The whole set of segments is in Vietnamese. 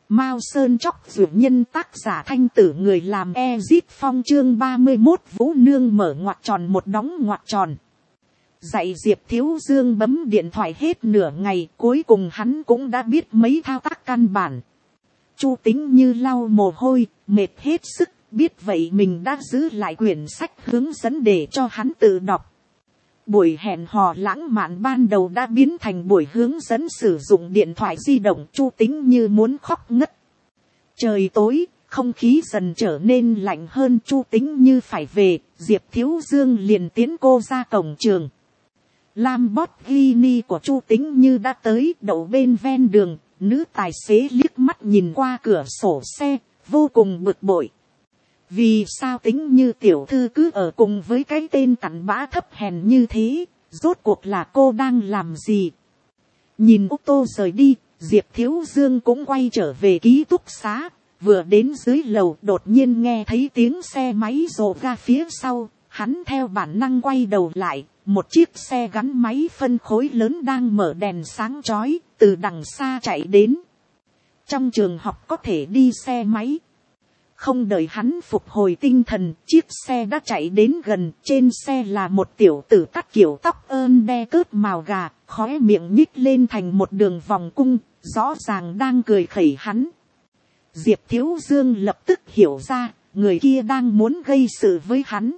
Mao Sơn Chóc Dược Nhân, tác giả Thanh Tử, người làm Ezit Phong, chương 31 Vũ Nương mở ngoặc tròn một đóng ngoặc tròn. Dạy Diệp Thiếu Dương bấm điện thoại hết nửa ngày, cuối cùng hắn cũng đã biết mấy thao tác căn bản. Chu Tính Như lau mồ hôi, mệt hết sức, biết vậy mình đã giữ lại quyển sách hướng dẫn để cho hắn tự đọc. Buổi hẹn hò lãng mạn ban đầu đã biến thành buổi hướng dẫn sử dụng điện thoại di động. Chu Tính Như muốn khóc ngất. Trời tối, không khí dần trở nên lạnh hơn. Chu Tính Như phải về, Diệp Thiếu Dương liền tiến cô ra cổng trường. Lamborghini của Chu Tính Như đã tới, đậu bên ven đường. Nữ tài xế liếc mắt nhìn qua cửa sổ xe, vô cùng bực bội. Vì sao Tính Như tiểu thư cứ ở cùng với cái tên cặn bã thấp hèn như thế, rốt cuộc là cô đang làm gì? Nhìn ô tô rời đi, Diệp Thiếu Dương cũng quay trở về ký túc xá, vừa đến dưới lầu đột nhiên nghe thấy tiếng xe máy rồ ga phía sau, hắn theo bản năng quay đầu lại, một chiếc xe gắn máy phân khối lớn đang mở đèn sáng chói, từ đằng xa chạy đến. Trong trường học có thể đi xe máy. Không đợi hắn phục hồi tinh thần, chiếc xe đã chạy đến gần, trên xe là một tiểu tử cắt kiểu tóc ơn đe cớt màu gà, khóe miệng nhích lên thành một đường vòng cung, rõ ràng đang cười khẩy hắn. Diệp Thiếu Dương lập tức hiểu ra, người kia đang muốn gây sự với hắn.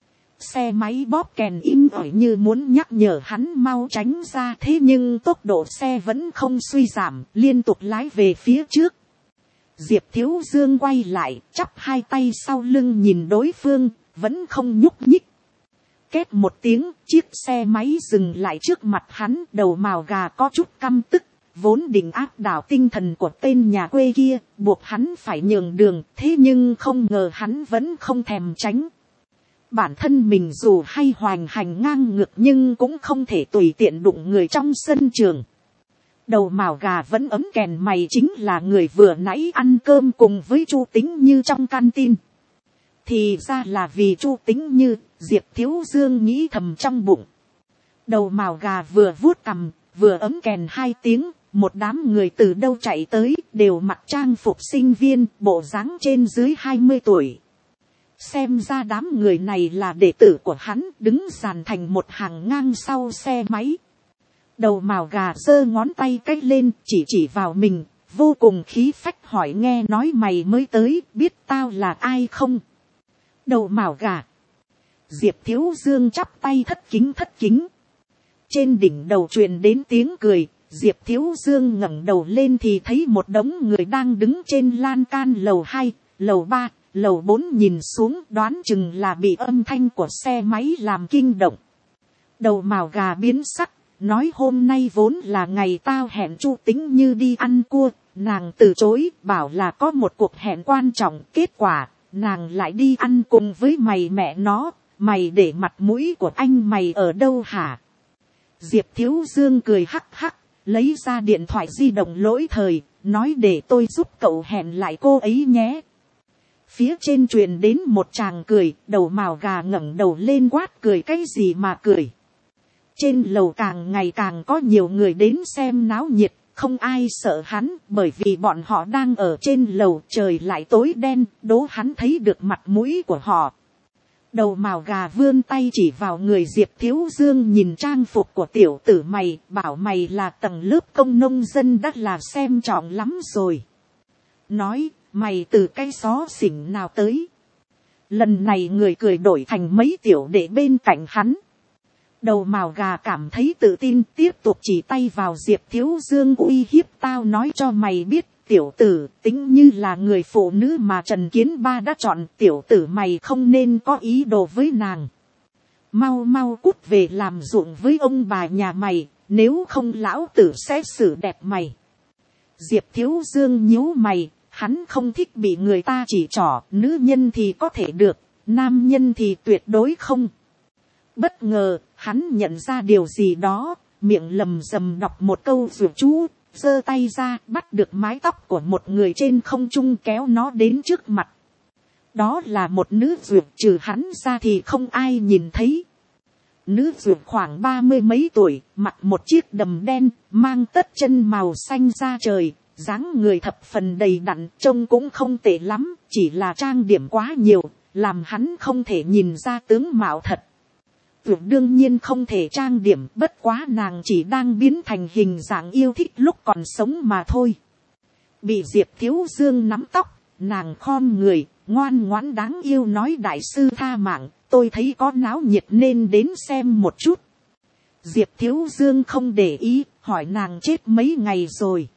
Xe máy bóp kèn im ỏi như muốn nhắc nhở hắn mau tránh ra, thế nhưng tốc độ xe vẫn không suy giảm, liên tục lái về phía trước. Diệp Thiếu Dương quay lại, chắp hai tay sau lưng nhìn đối phương, vẫn không nhúc nhích. Két một tiếng, chiếc xe máy dừng lại trước mặt hắn, đầu màu gà có chút căm tức, vốn định áp đảo tinh thần của tên nhà quê kia, buộc hắn phải nhường đường, thế nhưng không ngờ hắn vẫn không thèm tránh. Bản thân mình dù hay hoành hành ngang ngược nhưng cũng không thể tùy tiện đụng người trong sân trường. Đầu màu gà vẫn ấm kèn mày chính là người vừa nãy ăn cơm cùng với Chu Tính Như trong canteen. Thì ra là vì Chu Tính Như, Diệp Thiếu Dương nghĩ thầm trong bụng. Đầu màu gà vừa vuốt cằm, vừa ấm kèn hai tiếng, một đám người từ đâu chạy tới, đều mặc trang phục sinh viên, bộ dáng trên dưới 20 tuổi. Xem ra đám người này là đệ tử của hắn, đứng dàn thành một hàng ngang sau xe máy. Đầu màu gà giơ ngón tay cách lên, chỉ vào mình, vô cùng khí phách hỏi nghe nói mày mới tới, biết tao là ai không? Đầu màu gà. Diệp Thiếu Dương chắp tay thất kính. Trên đỉnh đầu truyền đến tiếng cười, Diệp Thiếu Dương ngẩng đầu lên thì thấy một đống người đang đứng trên lan can lầu 2, lầu 3, lầu 4 nhìn xuống, đoán chừng là bị âm thanh của xe máy làm kinh động. Đầu màu gà biến sắc. Nói hôm nay vốn là ngày tao hẹn Chu Tính Như đi ăn cua, nàng từ chối, bảo là có một cuộc hẹn quan trọng, kết quả, nàng lại đi ăn cùng với mày mẹ nó, mày để mặt mũi của anh mày ở đâu hả? Diệp Thiếu Dương cười hắc hắc, lấy ra điện thoại di động lỗi thời, nói để tôi giúp cậu hẹn lại cô ấy nhé. Phía trên truyền đến một tràng cười, đầu màu gà ngẩng đầu lên quát cười cái gì mà cười. Trên lầu càng ngày càng có nhiều người đến xem náo nhiệt, không ai sợ hắn, bởi vì bọn họ đang ở trên lầu, trời lại tối đen, đố hắn thấy được mặt mũi của họ. Đầu màu gà vươn tay chỉ vào người Diệp Thiếu Dương, nhìn trang phục của tiểu tử mày, bảo mày là tầng lớp công nông dân đã là xem trọng lắm rồi. Nói, mày từ cái xó xỉnh nào tới? Lần này người cười đổi thành mấy tiểu đệ bên cạnh hắn. Đầu màu gà cảm thấy tự tin, tiếp tục chỉ tay vào Diệp Thiếu Dương uy hiếp, tao nói cho mày biết, tiểu tử, Tính Như là người phụ nữ mà Trần Kiến Ba đã chọn, tiểu tử mày không nên có ý đồ với nàng. Mau cút về làm ruộng với ông bà nhà mày, nếu không lão tử sẽ xử đẹp mày. Diệp Thiếu Dương nhíu mày, hắn không thích bị người ta chỉ trỏ, nữ nhân thì có thể được, nam nhân thì tuyệt đối không. Bất ngờ, hắn nhận ra điều gì đó, miệng lầm rầm đọc một câu dụ chú, giơ tay ra bắt được mái tóc của một người trên không trung kéo nó đến trước mặt. Đó là một nữ duyệt, trừ hắn ra thì không ai nhìn thấy. Nữ duyệt khoảng 30 mấy tuổi, mặc một chiếc đầm đen, mang tất chân màu xanh da trời, dáng người thập phần đầy đặn, trông cũng không tệ lắm, chỉ là trang điểm quá nhiều, làm hắn không thể nhìn ra tướng mạo thật. Tưởng đương nhiên không thể trang điểm, bất quá nàng chỉ đang biến thành hình dạng yêu thích lúc còn sống mà thôi. Bị Diệp Thiếu Dương nắm tóc, nàng khom người, ngoan ngoãn đáng yêu nói đại sư tha mạng, tôi thấy có náo nhiệt nên đến xem một chút. Diệp Thiếu Dương không để ý, hỏi nàng chết mấy ngày rồi.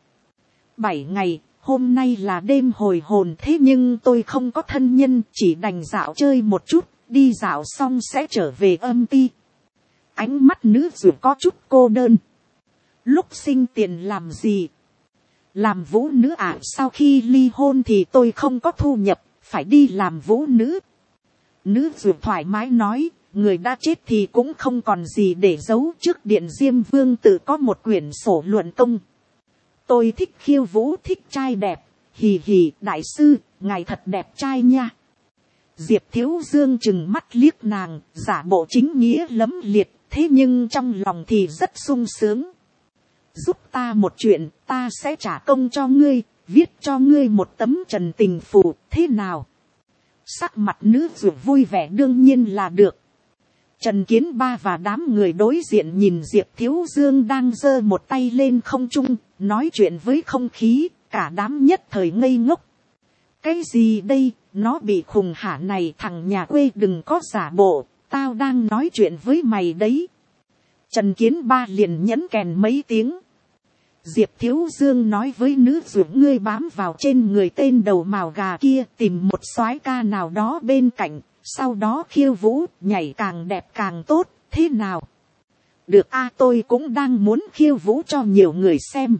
7 ngày, hôm nay là đêm hồi hồn, thế nhưng tôi không có thân nhân, chỉ đành dạo chơi một chút, đi dạo xong sẽ trở về âm ty. Ánh mắt nữ dù có chút cô đơn. Lúc sinh tiền làm gì? Làm vũ nữ à? Sau khi ly hôn thì tôi không có thu nhập, phải đi làm vũ nữ. Nữ dù thoải mái nói, người đã chết thì cũng không còn gì để giấu. Trước điện Diêm Vương tự có một quyển sổ luận công. Tôi thích khiêu vũ, thích trai đẹp. Hì hì, đại sư, ngài thật đẹp trai nha. Diệp Thiếu Dương chừng mắt liếc nàng, giả bộ chính nghĩa lấm liệt, thế nhưng trong lòng thì rất sung sướng. Giúp ta một chuyện, ta sẽ trả công cho ngươi, viết cho ngươi một tấm trần tình phù, thế nào? Sắc mặt nữ dù vui vẻ đương nhiên là được. Trần Kiến Ba và đám người đối diện nhìn Diệp Thiếu Dương đang giơ một tay lên không trung, nói chuyện với không khí, cả đám nhất thời ngây ngốc. Cái gì đây, nó bị khùng hả này, thằng nhà quê đừng có giả bộ, tao đang nói chuyện với mày đấy. Trần Kiến Ba liền nhấn kèn mấy tiếng. Diệp Thiếu Dương nói với nữ dù ngươi bám vào trên người tên đầu mào gà kia, tìm một soái ca nào đó bên cạnh, sau đó khiêu vũ, nhảy càng đẹp càng tốt, thế nào? Được a, tôi cũng đang muốn khiêu vũ cho nhiều người xem.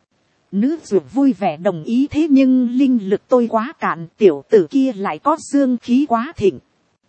Nữ dù vui vẻ đồng ý, thế nhưng linh lực tôi quá cạn, tiểu tử kia lại có dương khí quá thịnh.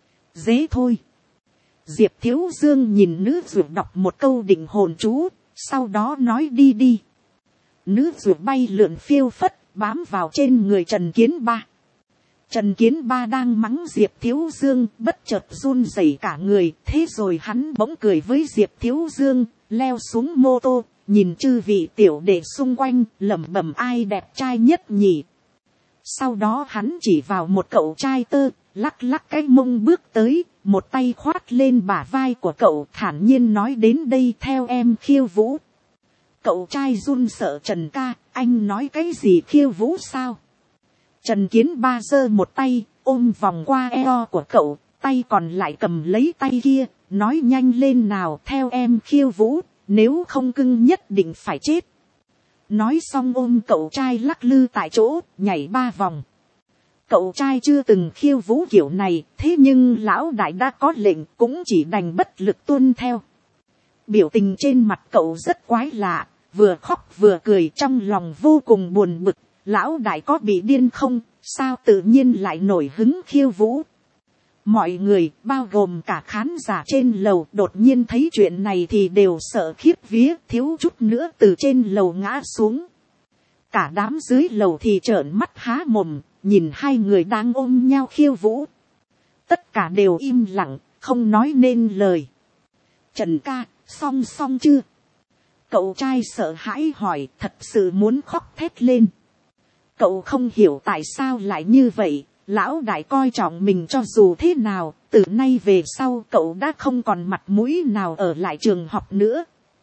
Dễ thôi. Diệp Thiếu Dương nhìn nữ dù đọc một câu định hồn chú, sau đó nói đi đi. Nữ dù bay lượn phiêu phất, bám vào trên người Trần Kiến Ba. Trần Kiến Ba đang mắng Diệp Thiếu Dương, bất chợt run rẩy cả người, thế rồi hắn bỗng cười với Diệp Thiếu Dương, leo xuống mô tô, nhìn chư vị tiểu đệ xung quanh, lẩm bẩm ai đẹp trai nhất nhỉ. Sau đó hắn chỉ vào một cậu trai tơ, lắc lắc cái mông bước tới, một tay khoát lên bả vai của cậu, thản nhiên nói đến đây theo em khiêu vũ. Cậu trai run sợ, Trần ca, anh nói cái gì khiêu vũ sao? Trần Kiến Ba giơ một tay, ôm vòng qua eo của cậu, tay còn lại cầm lấy tay kia, nói nhanh lên nào, theo em khiêu vũ, nếu không cưng nhất định phải chết. Nói xong ôm cậu trai lắc lư tại chỗ, nhảy 3 vòng. Cậu trai chưa từng khiêu vũ kiểu này, thế nhưng lão đại đã có lệnh, cũng chỉ đành bất lực tuân theo. Biểu tình trên mặt cậu rất quái lạ, vừa khóc vừa cười, trong lòng vô cùng buồn bực. Lão đại có bị điên không, sao tự nhiên lại nổi hứng khiêu vũ. Mọi người, bao gồm cả khán giả trên lầu, đột nhiên thấy chuyện này thì đều sợ khiếp vía, thiếu chút nữa từ trên lầu ngã xuống. Cả đám dưới lầu thì trợn mắt há mồm, nhìn hai người đang ôm nhau khiêu vũ. Tất cả đều im lặng, không nói nên lời. Trần ca, xong chưa? Cậu trai sợ hãi hỏi, thật sự muốn khóc thét lên. Cậu không hiểu tại sao lại như vậy, lão đại coi trọng mình cho dù thế nào, từ nay về sau cậu đã không còn mặt mũi nào ở lại trường học nữa.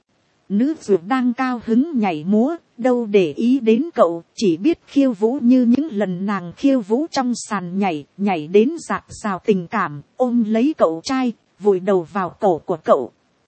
Nữ dược đang cao hứng nhảy múa, đâu để ý đến cậu, chỉ biết khiêu vũ như những lần nàng khiêu vũ trong sàn nhảy, nhảy đến rạc rào tình cảm, ôm lấy cậu trai, vùi đầu vào cổ của cậu.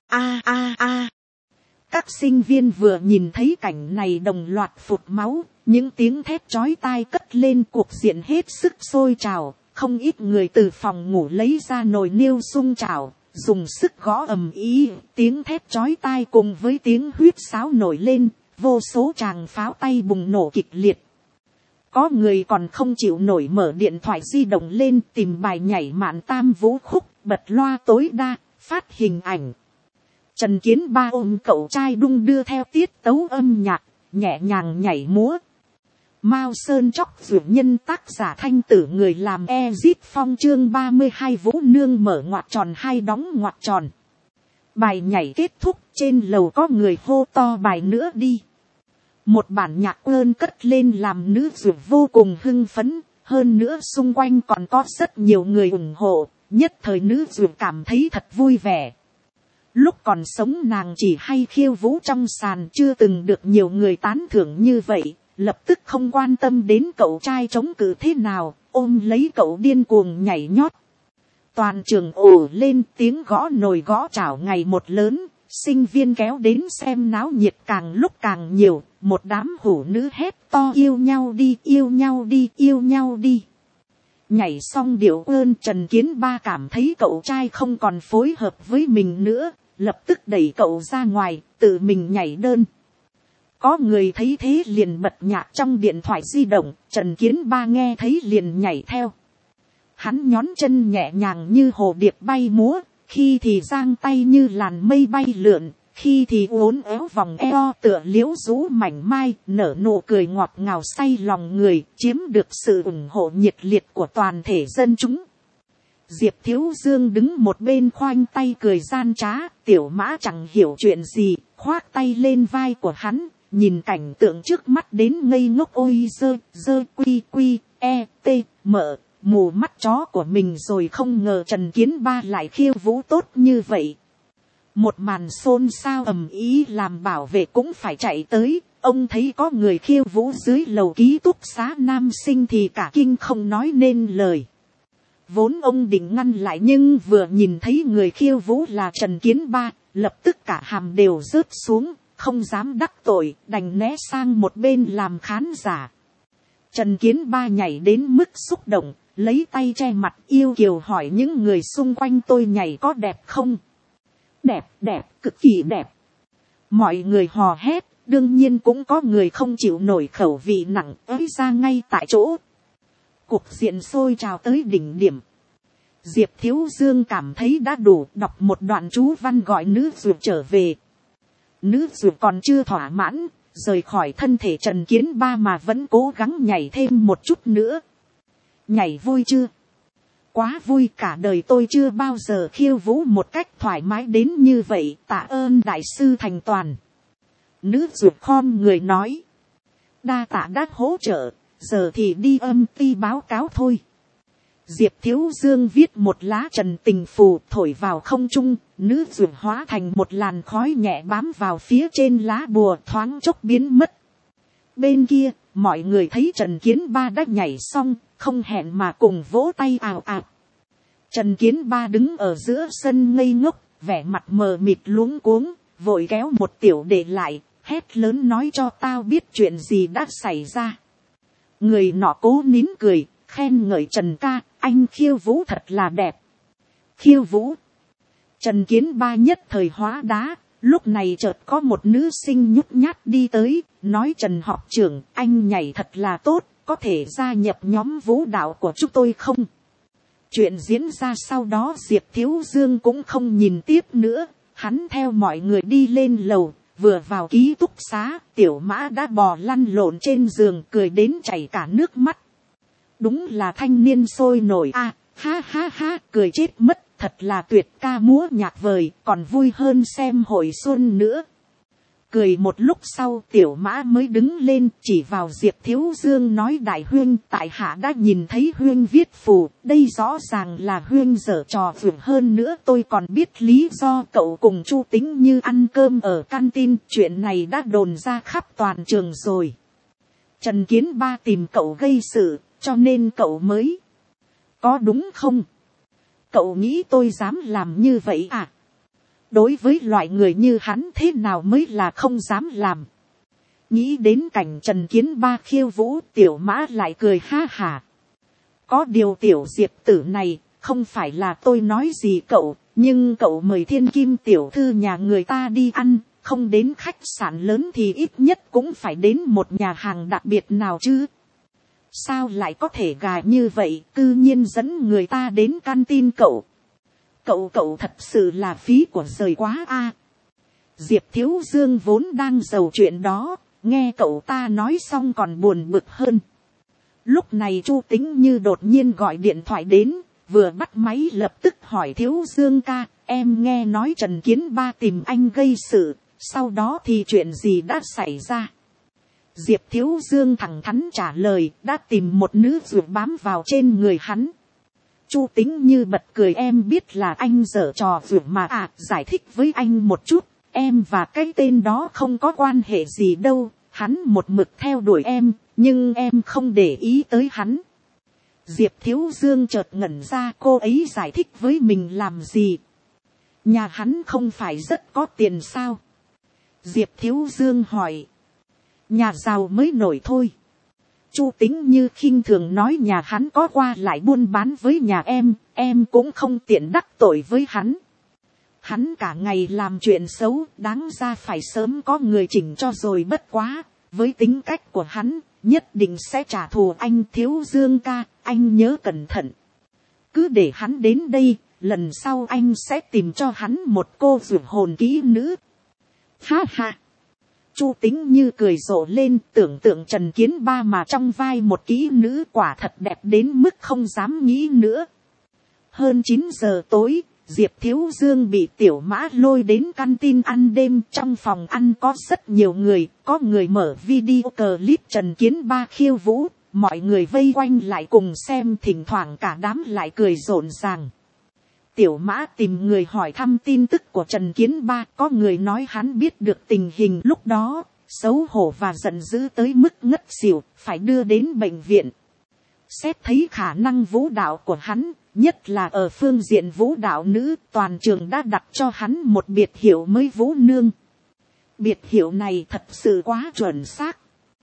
A. Các sinh viên vừa nhìn thấy cảnh này đồng loạt phụt máu, những tiếng thét chói tai cất lên, cuộc diện hết sức sôi trào, không ít người từ phòng ngủ lấy ra nồi niêu sung chảo, dùng sức gõ ầm ĩ, tiếng thét chói tai cùng với tiếng huýt sáo nổi lên, vô số tràng pháo tay bùng nổ kịch liệt. Có người còn không chịu nổi mở điện thoại di động lên tìm bài nhảy mạn tam vũ khúc, bật loa tối đa, phát hình ảnh. Trần Kiến Ba ôm cậu trai đung đưa theo tiết tấu âm nhạc, nhẹ nhàng nhảy múa. Mao Sơn Chóc Dược Nhân, tác giả Thanh Tử, người làm Ezit Phong, chương 32 Vũ Nương mở ngoặc tròn hai đóng ngoặc tròn. Bài nhảy kết thúc, trên lầu có người hô to bài nữa đi. Một bản nhạc ơn cất lên làm nữ duyệt vô cùng hưng phấn, hơn nữa xung quanh còn có rất nhiều người ủng hộ, nhất thời nữ duyệt cảm thấy thật vui vẻ. Lúc còn sống nàng chỉ hay khiêu vũ trong sàn, chưa từng được nhiều người tán thưởng như vậy, lập tức không quan tâm đến cậu trai chống cự thế nào, ôm lấy cậu điên cuồng nhảy nhót. Toàn trường ồ lên, tiếng gõ nồi gõ chảo ngày một lớn, sinh viên kéo đến xem náo nhiệt càng lúc càng nhiều, một đám hủ nữ hét to yêu nhau đi, yêu nhau đi, yêu nhau đi. Nhảy xong điệu ơn, Trần Kiến Ba cảm thấy cậu trai không còn phối hợp với mình nữa, lập tức đẩy cậu ra ngoài, tự mình nhảy đơn. Có người thấy thế liền bật nhạc trong điện thoại di động, Trần Kiến Ba nghe thấy liền nhảy theo. Hắn nhón chân nhẹ nhàng như hồ điệp bay múa, khi thì giang tay như làn mây bay lượn, khi thì uốn éo vòng eo tựa liễu rũ mảnh mai, nở nụ cười ngọt ngào say lòng người, chiếm được sự ủng hộ nhiệt liệt của toàn thể dân chúng. Diệp Thiếu Dương đứng một bên khoanh tay cười gian trá, Tiểu Mã chẳng hiểu chuyện gì, khoác tay lên vai của hắn, nhìn cảnh tượng trước mắt đến ngây ngốc. Ôi dơ quy quy, mở mù mắt chó của mình rồi, không ngờ Trần Kiến Ba lại khiêu vũ tốt như vậy. Một màn xôn xao ầm ĩ làm bảo vệ cũng phải chạy tới, ông thấy có người khiêu vũ dưới lầu ký túc xá nam sinh thì cả kinh không nói nên lời. Vốn ông định ngăn lại nhưng vừa nhìn thấy người khiêu vũ là Trần Kiến Ba, lập tức cả hàm đều rớt xuống, không dám đắc tội, đành né sang một bên làm khán giả. Trần Kiến Ba nhảy đến mức xúc động, lấy tay che mặt yêu kiều hỏi những người xung quanh tôi nhảy có đẹp không? Đẹp, đẹp, cực kỳ đẹp. Mọi người hò hét, đương nhiên cũng có người không chịu nổi khẩu vị nặng ới ra ngay tại chỗ. Cuộc diện sôi trào tới đỉnh điểm. Diệp Thiếu Dương cảm thấy đã đủ, đọc một đoạn chú văn gọi nữ duyệt trở về. Nữ duyệt còn chưa thỏa mãn, rời khỏi thân thể Trần Kiến Ba mà vẫn cố gắng nhảy thêm một chút nữa. Nhảy vui chưa? Quá vui, cả đời tôi chưa bao giờ khiêu vũ một cách thoải mái đến như vậy, tạ ơn đại sư thành toàn. Nữ duyệt khom người nói. Đa tạ đã hỗ trợ, giờ thì đi âm ty báo cáo thôi. Diệp Thiếu Dương viết một lá trần tình phù thổi vào không trung, nữ duyệt hóa thành một làn khói nhẹ bám vào phía trên lá bùa, thoáng chốc biến mất. Bên kia, mọi người thấy Trần Kiến Ba đã nhảy xong, không hẹn mà cùng vỗ tay ào ào. Trần Kiến Ba đứng ở giữa sân ngây ngốc, vẻ mặt mờ mịt luống cuống, vội kéo một tiểu đệ lại, hét lớn nói cho tao biết chuyện gì đã xảy ra. Người nọ cố nín cười, khen ngợi Trần ca, anh khiêu vũ thật là đẹp. Khiêu vũ. Trần Kiến Ba nhất thời hóa đá, lúc này chợt có một nữ sinh nhút nhát đi tới, nói Trần học trưởng, anh nhảy thật là tốt, có thể gia nhập nhóm vũ đạo của chúng tôi không? Chuyện diễn ra sau đó Diệp Thiếu Dương cũng không nhìn tiếp nữa, hắn theo mọi người đi lên lầu, vừa vào ký túc xá, Tiểu Mã đã bò lăn lộn trên giường cười đến chảy cả nước mắt. Đúng là thanh niên sôi nổi a, ha ha ha, cười chết mất, thật là tuyệt ca múa nhạc vời, còn vui hơn xem hội xuân nữa. Cười một lúc sau Tiểu Mã mới đứng lên chỉ vào Diệp Thiếu Dương nói đại huynh, tại hạ đã nhìn thấy huynh viết phù, đây rõ ràng là huynh giở trò vượt, hơn nữa tôi còn biết lý do cậu cùng Chu Tính Như ăn cơm ở canteen, chuyện này đã đồn ra khắp toàn trường rồi. Trần Kiến Ba tìm cậu gây sự, cho nên cậu mới. Có đúng không? Cậu nghĩ tôi dám làm như vậy à? Đối với loại người như hắn thế nào mới là không dám làm. Nghĩ đến cảnh Trần Kiến Ba khiêu vũ, Tiểu Mã lại cười ha hả. Có điều Tiểu Diệp tử này, không phải là tôi nói gì cậu, nhưng cậu mời thiên kim tiểu thư nhà người ta đi ăn, không đến khách sạn lớn thì ít nhất cũng phải đến một nhà hàng đặc biệt nào chứ. Sao lại có thể gài như vậy, cư nhiên dẫn người ta đến canteen cậu. Cậu thật sự là phí của rời quá a. Diệp Thiếu Dương vốn đang giàu chuyện đó, nghe cậu ta nói xong còn buồn bực hơn. Lúc này Chu Tính Như đột nhiên gọi điện thoại đến, vừa bắt máy lập tức hỏi Thiếu Dương ca, em nghe nói Trần Kiến Ba tìm anh gây sự, sau đó thì chuyện gì đã xảy ra? Diệp Thiếu Dương thẳng thắn trả lời, đã tìm một nữ ruột bám vào trên người hắn. Chu Tính Như bật cười, em biết là anh giở trò ruột mà giải thích với anh một chút, em và cái tên đó không có quan hệ gì đâu, hắn một mực theo đuổi em, nhưng em không để ý tới hắn. Diệp Thiếu Dương chợt ngẩn ra, cô ấy giải thích với mình làm gì? Nhà hắn không phải rất có tiền sao? Diệp Thiếu Dương hỏi. Nhà giàu mới nổi thôi. Chu Tính Như khinh thường nói, nhà hắn có qua lại buôn bán với nhà em cũng không tiện đắc tội với hắn. Hắn cả ngày làm chuyện xấu, đáng ra phải sớm có người chỉnh cho rồi, bất quá, với tính cách của hắn, nhất định sẽ trả thù anh. Thiếu Dương ca, anh nhớ cẩn thận. Cứ để hắn đến đây, lần sau anh sẽ tìm cho hắn một cô ruột hồn kỹ nữ. Ha ha. Chu Tính Như cười rộ lên, tưởng tượng Trần Kiến Ba mà trong vai một kỹ nữ quả thật đẹp đến mức không dám nghĩ nữa. Hơn 9 giờ tối, Diệp Thiếu Dương bị Tiểu Mã lôi đến căn tin ăn đêm. Trong phòng ăn có rất nhiều người, có người mở video clip Trần Kiến Ba khiêu vũ, mọi người vây quanh lại cùng xem, thỉnh thoảng cả đám lại cười rộn ràng. Tiểu Mã tìm người hỏi thăm tin tức của Trần Kiến Ba, có người nói hắn biết được tình hình lúc đó, xấu hổ và giận dữ tới mức ngất xỉu, phải đưa đến bệnh viện. Xét thấy khả năng vũ đạo của hắn, nhất là ở phương diện vũ đạo nữ, toàn trường đã đặt cho hắn một biệt hiệu mới, Vũ Nương. Biệt hiệu này thật sự quá chuẩn xác.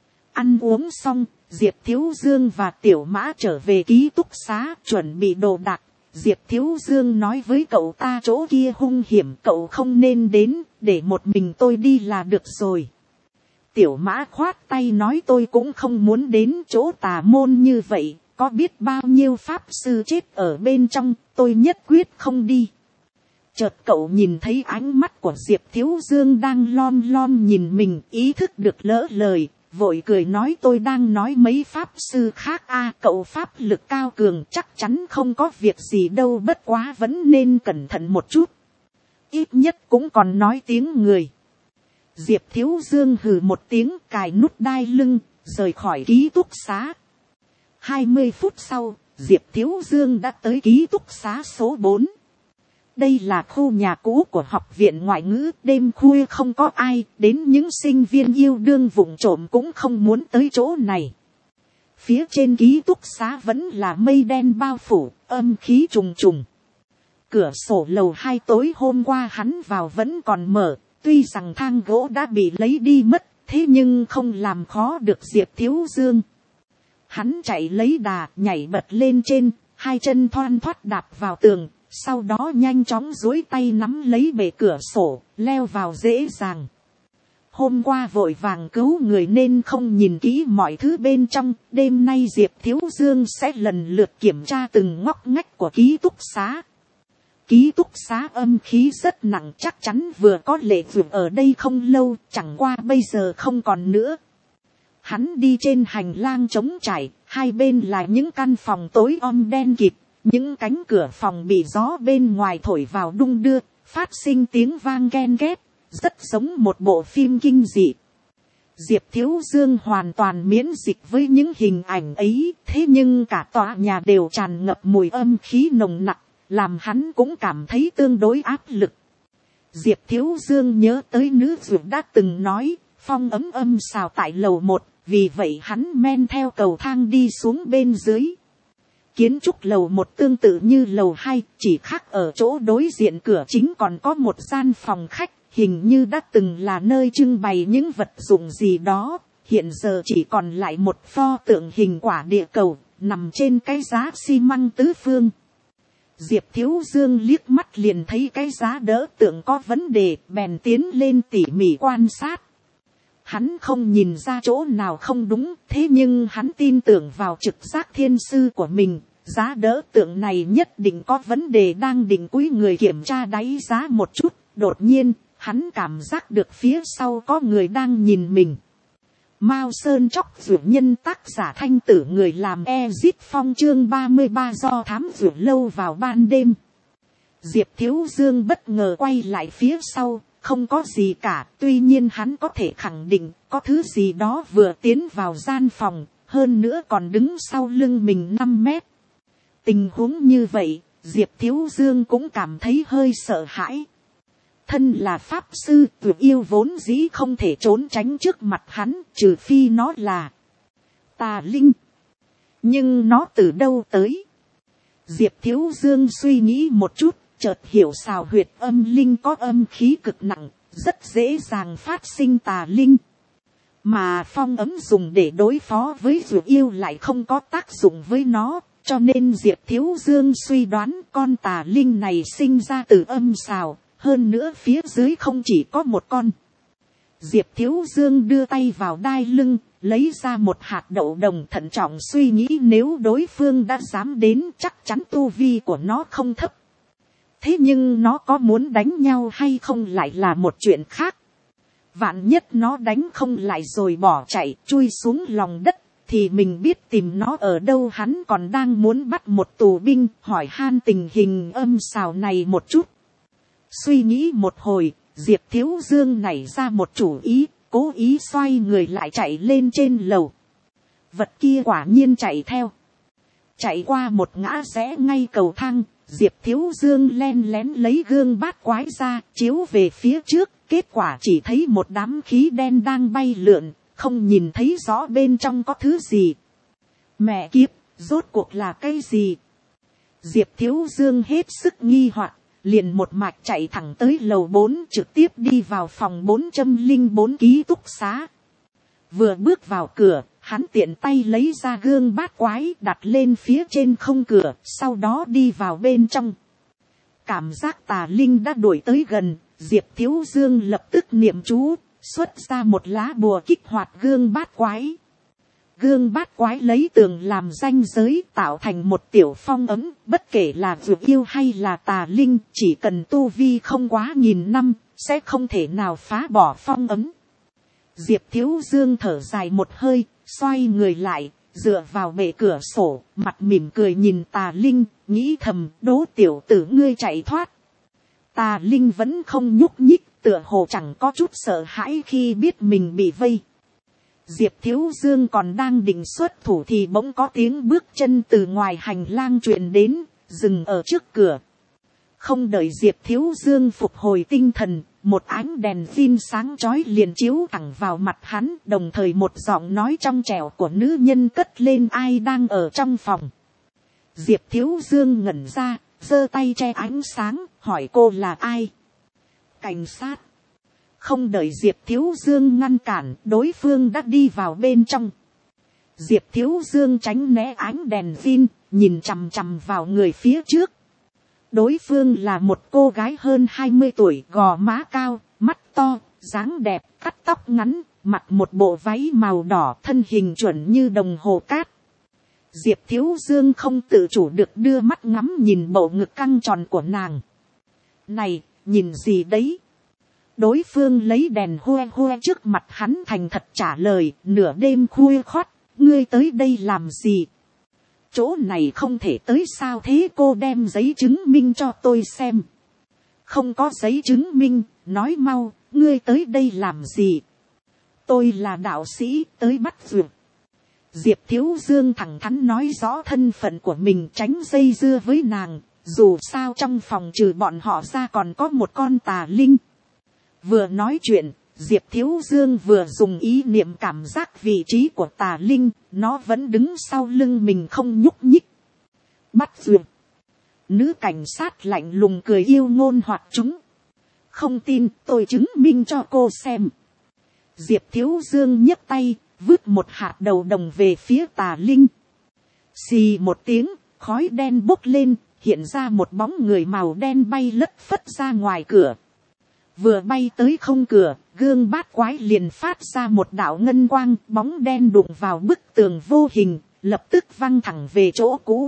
Ăn uống xong, Diệp Thiếu Dương và Tiểu Mã trở về ký túc xá, chuẩn bị đồ đạc. Diệp Thiếu Dương nói với cậu ta, chỗ kia hung hiểm, cậu không nên đến, để một mình tôi đi là được rồi. Tiểu Mã khoát tay nói, tôi cũng không muốn đến chỗ tà môn như vậy, có biết bao nhiêu pháp sư chết ở bên trong, tôi nhất quyết không đi. Chợt cậu nhìn thấy ánh mắt của Diệp Thiếu Dương đang lon lon nhìn mình, ý thức được lỡ lời, vội cười nói, tôi đang nói mấy pháp sư khác cậu pháp lực cao cường, chắc chắn không có việc gì đâu, bất quá vẫn nên cẩn thận một chút. Ít nhất cũng còn nói tiếng người. Diệp Thiếu Dương hừ một tiếng, cài nút đai lưng, rời khỏi ký túc xá. 20 phút sau, Diệp Thiếu Dương đã tới ký túc xá số 4. Đây là khu nhà cũ của học viện ngoại ngữ, đêm khuya không có ai, đến những sinh viên yêu đương vụng trộm cũng không muốn tới chỗ này. Phía trên ký túc xá vẫn là mây đen bao phủ, âm khí trùng trùng. Cửa sổ lầu 2 tối hôm qua hắn vào vẫn còn mở, tuy rằng thang gỗ đã bị lấy đi mất, thế nhưng không làm khó được Diệp Thiếu Dương. Hắn chạy lấy đà, nhảy bật lên trên, hai chân thoăn thoắt đạp vào tường, sau đó nhanh chóng duỗi tay nắm lấy bề cửa sổ, leo vào dễ dàng. Hôm qua vội vàng cứu người nên không nhìn kỹ mọi thứ bên trong, đêm nay Diệp Thiếu Dương sẽ lần lượt kiểm tra từng ngóc ngách của ký túc xá. Ký túc xá âm khí rất nặng, chắc chắn vừa có lệ vượng ở đây không lâu, chẳng qua bây giờ không còn nữa. Hắn đi trên hành lang trống trải, hai bên là những căn phòng tối om đen kịt, những cánh cửa phòng bị gió bên ngoài thổi vào đung đưa, phát sinh tiếng vang ken két, rất giống một bộ phim kinh dị. Diệp Thiếu Dương hoàn toàn miễn dịch với những hình ảnh ấy, thế nhưng cả tòa nhà đều tràn ngập mùi âm khí nồng nặc, làm hắn cũng cảm thấy tương đối áp lực. Diệp Thiếu Dương nhớ tới nữ dược đã từng nói, phong ấm âm xào tại lầu 1, vì vậy hắn men theo cầu thang đi xuống bên dưới. Kiến trúc lầu 1 tương tự như lầu 2, chỉ khác ở chỗ đối diện cửa chính còn có một gian phòng khách, hình như đã từng là nơi trưng bày những vật dụng gì đó, hiện giờ chỉ còn lại một pho tượng hình quả địa cầu, nằm trên cái giá xi măng tứ phương. Diệp Thiếu Dương liếc mắt liền thấy cái giá đỡ tượng có vấn đề, bèn tiến lên tỉ mỉ quan sát. Hắn không nhìn ra chỗ nào không đúng, thế nhưng hắn tin tưởng vào trực giác thiên sư của mình, giá đỡ tượng này nhất định có vấn đề, đang định cúi người kiểm tra đáy giá một chút, đột nhiên, hắn cảm giác được phía sau có người đang nhìn mình. Mao Sơn Chóc Dược Nhân, tác giả Thanh Tử, người làm Ezit Phong, chương 33, do thám dược lâu vào ban đêm. Diệp Thiếu Dương bất ngờ quay lại phía sau, không có gì cả. Tuy nhiên hắn có thể khẳng định có thứ gì đó vừa tiến vào gian phòng, hơn nữa còn đứng sau lưng mình 5 mét. Tình huống như vậy, Diệp Thiếu Dương cũng cảm thấy hơi sợ hãi. Thân là pháp sư, tuyệt yêu vốn dĩ không thể trốn tránh trước mặt hắn, trừ phi nó là tà linh. Nhưng nó từ đâu tới? Diệp Thiếu Dương suy nghĩ một chút, chợt hiểu xào huyệt âm linh có âm khí cực nặng, rất dễ dàng phát sinh tà linh. Mà phong ấm dùng để đối phó với dược yêu lại không có tác dụng với nó, cho nên Diệp Thiếu Dương suy đoán con tà linh này sinh ra từ âm xào, hơn nữa phía dưới không chỉ có một con. Diệp Thiếu Dương đưa tay vào đai lưng, lấy ra một hạt đậu đồng, thận trọng suy nghĩ nếu đối phương đã dám đến chắc chắn tu vi của nó không thấp. Thế nhưng nó có muốn đánh nhau hay không lại là một chuyện khác. Vạn nhất nó đánh không lại rồi bỏ chạy chui xuống lòng đất, thì mình biết tìm nó ở đâu. Hắn còn đang muốn bắt một tù binh hỏi han tình hình âm xào này một chút. Suy nghĩ một hồi, Diệp Thiếu Dương nảy ra một chủ ý, cố ý xoay người lại chạy lên trên lầu. Vật kia quả nhiên chạy theo. Chạy qua một ngã rẽ ngay cầu thang, Diệp Thiếu Dương len lén lấy gương bát quái ra, chiếu về phía trước, kết quả chỉ thấy một đám khí đen đang bay lượn, không nhìn thấy rõ bên trong có thứ gì. Mẹ kiếp, rốt cuộc là cái gì? Diệp Thiếu Dương hết sức nghi hoặc, liền một mạch chạy thẳng tới lầu 4, trực tiếp đi vào phòng 404 ký túc xá. Vừa bước vào cửa, hắn tiện tay lấy ra gương bát quái đặt lên phía trên không cửa, sau đó đi vào bên trong. Cảm giác tà linh đã đuổi tới gần, Diệp Thiếu Dương lập tức niệm chú, xuất ra một lá bùa kích hoạt gương bát quái. Gương bát quái lấy tường làm ranh giới, tạo thành một tiểu phong ấm, bất kể là vượt yêu hay là tà linh, chỉ cần tu vi không quá 1000 năm, sẽ không thể nào phá bỏ phong ấm. Diệp Thiếu Dương thở dài một hơi, xoay người lại, dựa vào bệ cửa sổ, mặt mỉm cười nhìn tà linh, nghĩ thầm, đố tiểu tử ngươi chạy thoát. Tà linh vẫn không nhúc nhích, tựa hồ chẳng có chút sợ hãi khi biết mình bị vây. Diệp Thiếu Dương còn đang định xuất thủ thì bỗng có tiếng bước chân từ ngoài hành lang truyền đến, dừng ở trước cửa. Không đợi Diệp Thiếu Dương phục hồi tinh thần, một ánh đèn pin sáng chói liền chiếu thẳng vào mặt hắn, đồng thời một giọng nói trong trẻo của nữ nhân cất lên, ai đang ở trong phòng. Diệp Thiếu Dương ngẩn ra, giơ tay che ánh sáng, hỏi cô là ai? Cảnh sát. Không đợi Diệp Thiếu Dương ngăn cản, đối phương đã đi vào bên trong. Diệp Thiếu Dương tránh né ánh đèn pin, nhìn chằm chằm vào người phía trước. Đối phương là một cô gái hơn 20 tuổi, gò má cao, mắt to, dáng đẹp, cắt tóc ngắn, mặc một bộ váy màu đỏ, thân hình chuẩn như đồng hồ cát. Diệp Thiếu Dương không tự chủ được đưa mắt ngắm nhìn bộ ngực căng tròn của nàng. Này, nhìn gì đấy? Đối phương lấy đèn hoe hoe trước mặt hắn thành thật trả lời, nửa đêm khuya khoắt, ngươi tới đây làm gì? Chỗ này không thể tới sao thế? Cô đem giấy chứng minh cho tôi xem. Không có giấy chứng minh, nói mau, ngươi tới đây làm gì? Tôi là đạo sĩ, tới bắt duyệt. Diệp Thiếu Dương thẳng thắn nói rõ thân phận của mình, tránh dây dưa với nàng, dù sao trong phòng trừ bọn họ ra còn có một con tà linh. Vừa nói chuyện, Diệp Thiếu Dương vừa dùng ý niệm cảm giác vị trí của tà linh, nó vẫn đứng sau lưng mình không nhúc nhích. Bắt duyệt. Nữ cảnh sát lạnh lùng cười yêu ngôn hoặc chúng. Không tin, tôi chứng minh cho cô xem. Diệp Thiếu Dương nhấc tay, vứt một hạt đầu đồng về phía tà linh. Xì một tiếng, khói đen bốc lên, hiện ra một bóng người màu đen bay lất phất ra ngoài cửa. Vừa bay tới không cửa, gương bát quái liền phát ra một đạo ngân quang, bóng đen đụng vào bức tường vô hình, lập tức văng thẳng về chỗ cũ.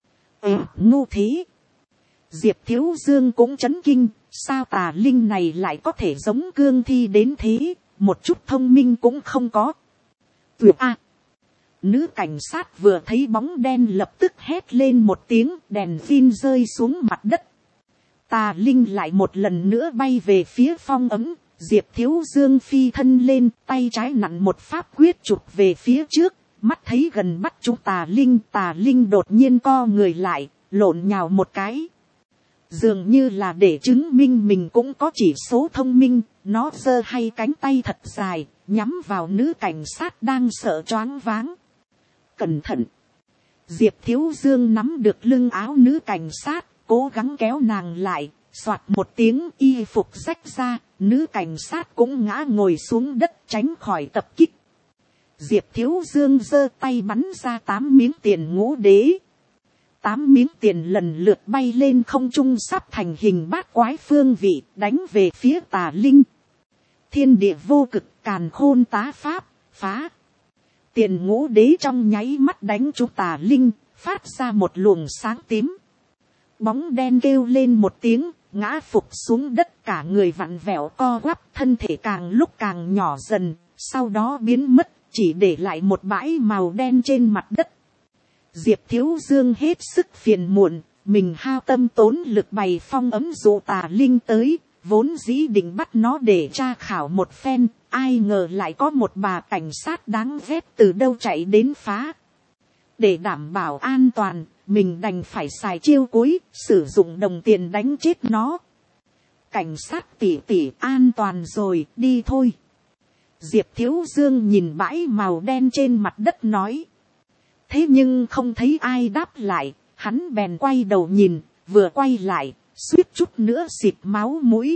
Ngu thế. Diệp Thiếu Dương cũng chấn kinh, sao tà linh này lại có thể giống cương thi đến thế, một chút thông minh cũng không có. Tuyệt a. Nữ cảnh sát vừa thấy bóng đen lập tức hét lên một tiếng, đèn pin rơi xuống mặt đất. Tà linh lại một lần nữa bay về phía phong ấm. Diệp Thiếu Dương phi thân lên, tay trái nặn một pháp quyết chụp về phía trước, mắt thấy gần bắt chúng tà linh đột nhiên co người lại, lộn nhào một cái. Dường như là để chứng minh mình cũng có chỉ số thông minh, nó giơ hay cánh tay thật dài, nhắm vào nữ cảnh sát đang sợ choáng váng. Cẩn thận! Diệp Thiếu Dương nắm được lưng áo nữ cảnh sát, cố gắng kéo nàng lại, soạt một tiếng y phục rách ra, nữ cảnh sát cũng ngã ngồi xuống đất tránh khỏi tập kích. Diệp Thiếu Dương giơ tay bắn ra 8 miếng tiền ngũ đế. 8 miếng tiền lần lượt bay lên không trung sắp thành hình bát quái phương vị, đánh về phía tà linh. Thiên địa vô cực, càn khôn tá pháp, phá. Tiền ngũ đế trong nháy mắt đánh trúng tà linh, phát ra một luồng sáng tím. Bóng đen kêu lên một tiếng, ngã phục xuống đất, cả người vặn vẹo co quắp, thân thể càng lúc càng nhỏ dần, sau đó biến mất, chỉ để lại một bãi màu đen trên mặt đất. Diệp Thiếu Dương hết sức phiền muộn, mình hao tâm tốn lực bày phong ấm dụ tà linh tới, vốn dĩ định bắt nó để tra khảo một phen, ai ngờ lại có một bà cảnh sát đáng ghét từ đâu chạy đến phá. Để đảm bảo an toàn, mình đành phải xài chiêu cuối, sử dụng đồng tiền đánh chết nó. Cảnh sát tỉ tỉ an toàn rồi, đi thôi. Diệp Thiếu Dương nhìn bãi màu đen trên mặt đất nói. Thế nhưng không thấy ai đáp lại, hắn bèn quay đầu nhìn, vừa quay lại, suýt chút nữa xịt máu mũi.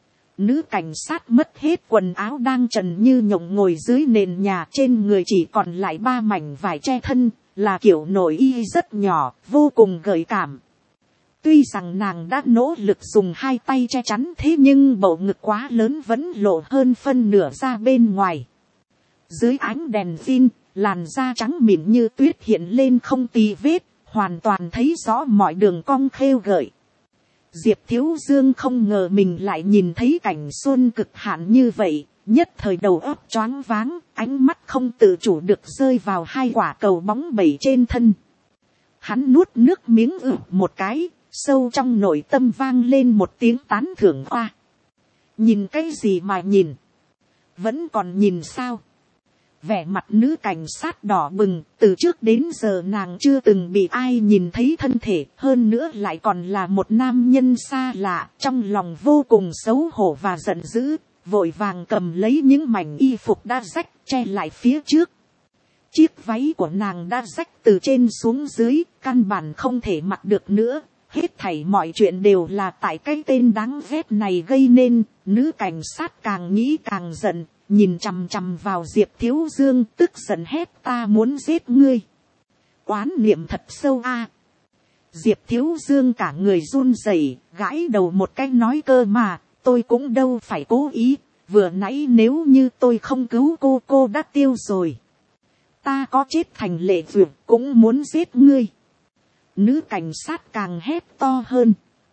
Nữ cảnh sát mất hết quần áo đang trần như nhộng ngồi dưới nền nhà, trên người chỉ còn lại 3 mảnh vải che thân, là kiểu nội y rất nhỏ, vô cùng gợi cảm. Tuy rằng nàng đã nỗ lực dùng 2 tay che chắn, thế nhưng bầu ngực quá lớn vẫn lộ hơn phân nửa ra bên ngoài. Dưới ánh đèn pin, làn da trắng mịn như tuyết hiện lên không tì vết, hoàn toàn thấy rõ mọi đường cong khêu gợi. Diệp Thiếu Dương không ngờ mình lại nhìn thấy cảnh xuân cực hạn như vậy, nhất thời đầu óc choáng váng, ánh mắt không tự chủ được rơi vào 2 quả cầu bóng bẩy trên thân. Hắn nuốt nước miếng một cái, sâu trong nội tâm vang lên một tiếng tán thưởng oa. Nhìn cái gì mà nhìn? Vẫn còn nhìn sao? Vẻ mặt nữ cảnh sát đỏ bừng, từ trước đến giờ nàng chưa từng bị ai nhìn thấy thân thể, hơn nữa lại còn là một nam nhân xa lạ, trong lòng vô cùng xấu hổ và giận dữ, vội vàng cầm lấy những mảnh y phục đã rách che lại phía trước. Chiếc váy của nàng đã rách từ trên xuống dưới, căn bản không thể mặc được nữa. Hết thảy mọi chuyện đều là tại cái tên đáng ghét này gây nên. Nữ cảnh sát càng nghĩ càng giận, nhìn chằm chằm vào Diệp Thiếu Dương, tức giận hét, ta muốn giết ngươi. Oán niệm thật sâu a. Diệp Thiếu Dương cả người run rẩy, gãi đầu một cái nói, cơ mà tôi cũng đâu phải cố ý, vừa nãy nếu như tôi không cứu cô đã tiêu rồi. Ta có chết thành lệ vượt cũng muốn giết ngươi. Nữ cảnh sát càng hét to hơn.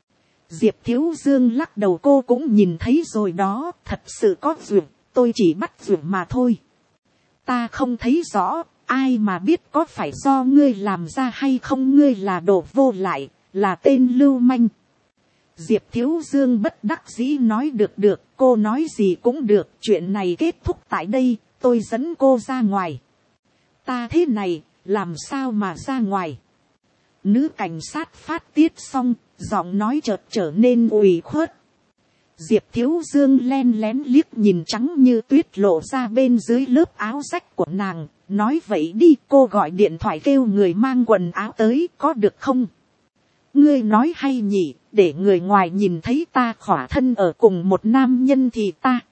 Diệp Thiếu Dương lắc đầu, cô cũng nhìn thấy rồi đó, thật sự có vượt, tôi chỉ bắt vượt mà thôi. Ta không thấy rõ, ai mà biết có phải do ngươi làm ra hay không, ngươi là đồ vô lại, là tên lưu manh. Diệp Thiếu Dương bất đắc dĩ nói, được, cô nói gì cũng được, chuyện này kết thúc tại đây, tôi dẫn cô ra ngoài. Ta thế này, làm sao mà ra ngoài? Nữ cảnh sát phát tiết xong, giọng nói chợt trở nên ủy khuất. Diệp Thiếu Dương len lén liếc nhìn trắng như tuyết lộ ra bên dưới lớp áo rách của nàng, nói vậy đi, cô gọi điện thoại kêu người mang quần áo tới, có được không? Ngươi nói hay nhỉ, để người ngoài nhìn thấy ta khỏa thân ở cùng một nam nhân thì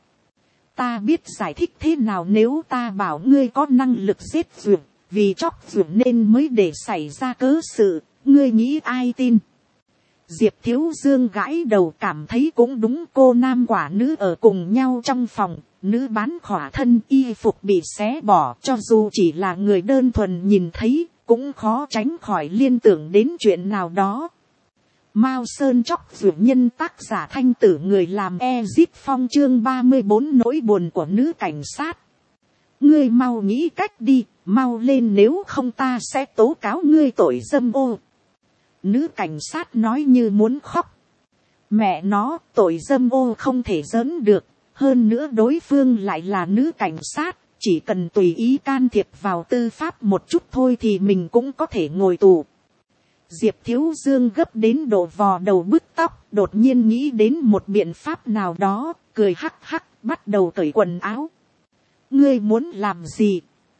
ta biết giải thích thế nào nếu ta bảo ngươi có năng lực giết duyệt, vì chóc duyệt nên mới để xảy ra cớ sự, ngươi nghĩ ai tin? Diệp Thiếu Dương gãi đầu, cảm thấy cũng đúng, cô nam quả nữ ở cùng nhau trong phòng, nữ bán khỏa thân y phục bị xé bỏ, cho dù chỉ là người đơn thuần nhìn thấy, cũng khó tránh khỏi liên tưởng đến chuyện nào đó. Mao Sơn chóc duyệt nhân, tác giả Thanh Tử, người làm Ezip Phong, chương 34 nỗi buồn của nữ cảnh sát. Ngươi mau nghĩ cách đi, mau lên, nếu không ta sẽ tố cáo ngươi tội dâm ô. Nữ cảnh sát nói như muốn khóc. Mẹ nó, tội dâm ô không thể giỡn được, hơn nữa đối phương lại là nữ cảnh sát, chỉ cần tùy ý can thiệp vào tư pháp một chút thôi thì mình cũng có thể ngồi tù. Diệp Thiếu Dương gấp đến độ vò đầu bứt tóc, đột nhiên nghĩ đến một biện pháp nào đó, cười hắc hắc, bắt đầu cởi quần áo. Ngươi muốn làm gì?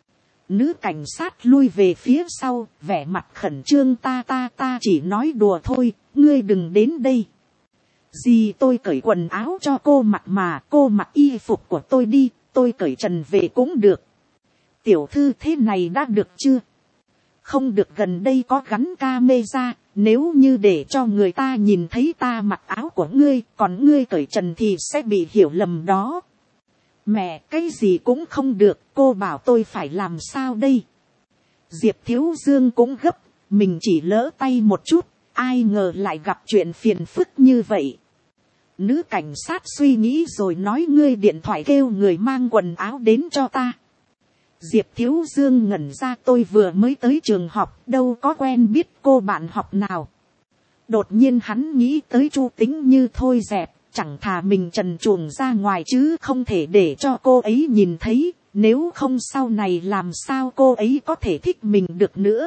Nữ cảnh sát lui về phía sau, vẻ mặt khẩn trương. Ta chỉ nói đùa thôi, ngươi đừng đến đây. Gì tôi cởi quần áo cho cô mặc mà, cô mặc y phục của tôi đi, tôi cởi trần về cũng được. Tiểu thư thế này đã được chưa? Không được, gần đây có gắn camera, nếu như để cho người ta nhìn thấy ta mặc áo của ngươi, còn ngươi cởi trần thì sẽ bị hiểu lầm đó. Mẹ, cái gì cũng không được, cô bảo tôi phải làm sao đây? Diệp Thiếu Dương cũng gấp, mình chỉ lỡ tay một chút, ai ngờ lại gặp chuyện phiền phức như vậy. Nữ cảnh sát suy nghĩ rồi nói, ngươi điện thoại kêu người mang quần áo đến cho ta. Diệp Thiếu Dương ngẩn ra, tôi vừa mới tới trường học, đâu có quen biết cô bạn học nào. Đột nhiên hắn nghĩ tới Chu Tính Như, thôi dẹp, chẳng thà mình trần truồng ra ngoài chứ không thể để cho cô ấy nhìn thấy, nếu không sau này làm sao cô ấy có thể thích mình được nữa.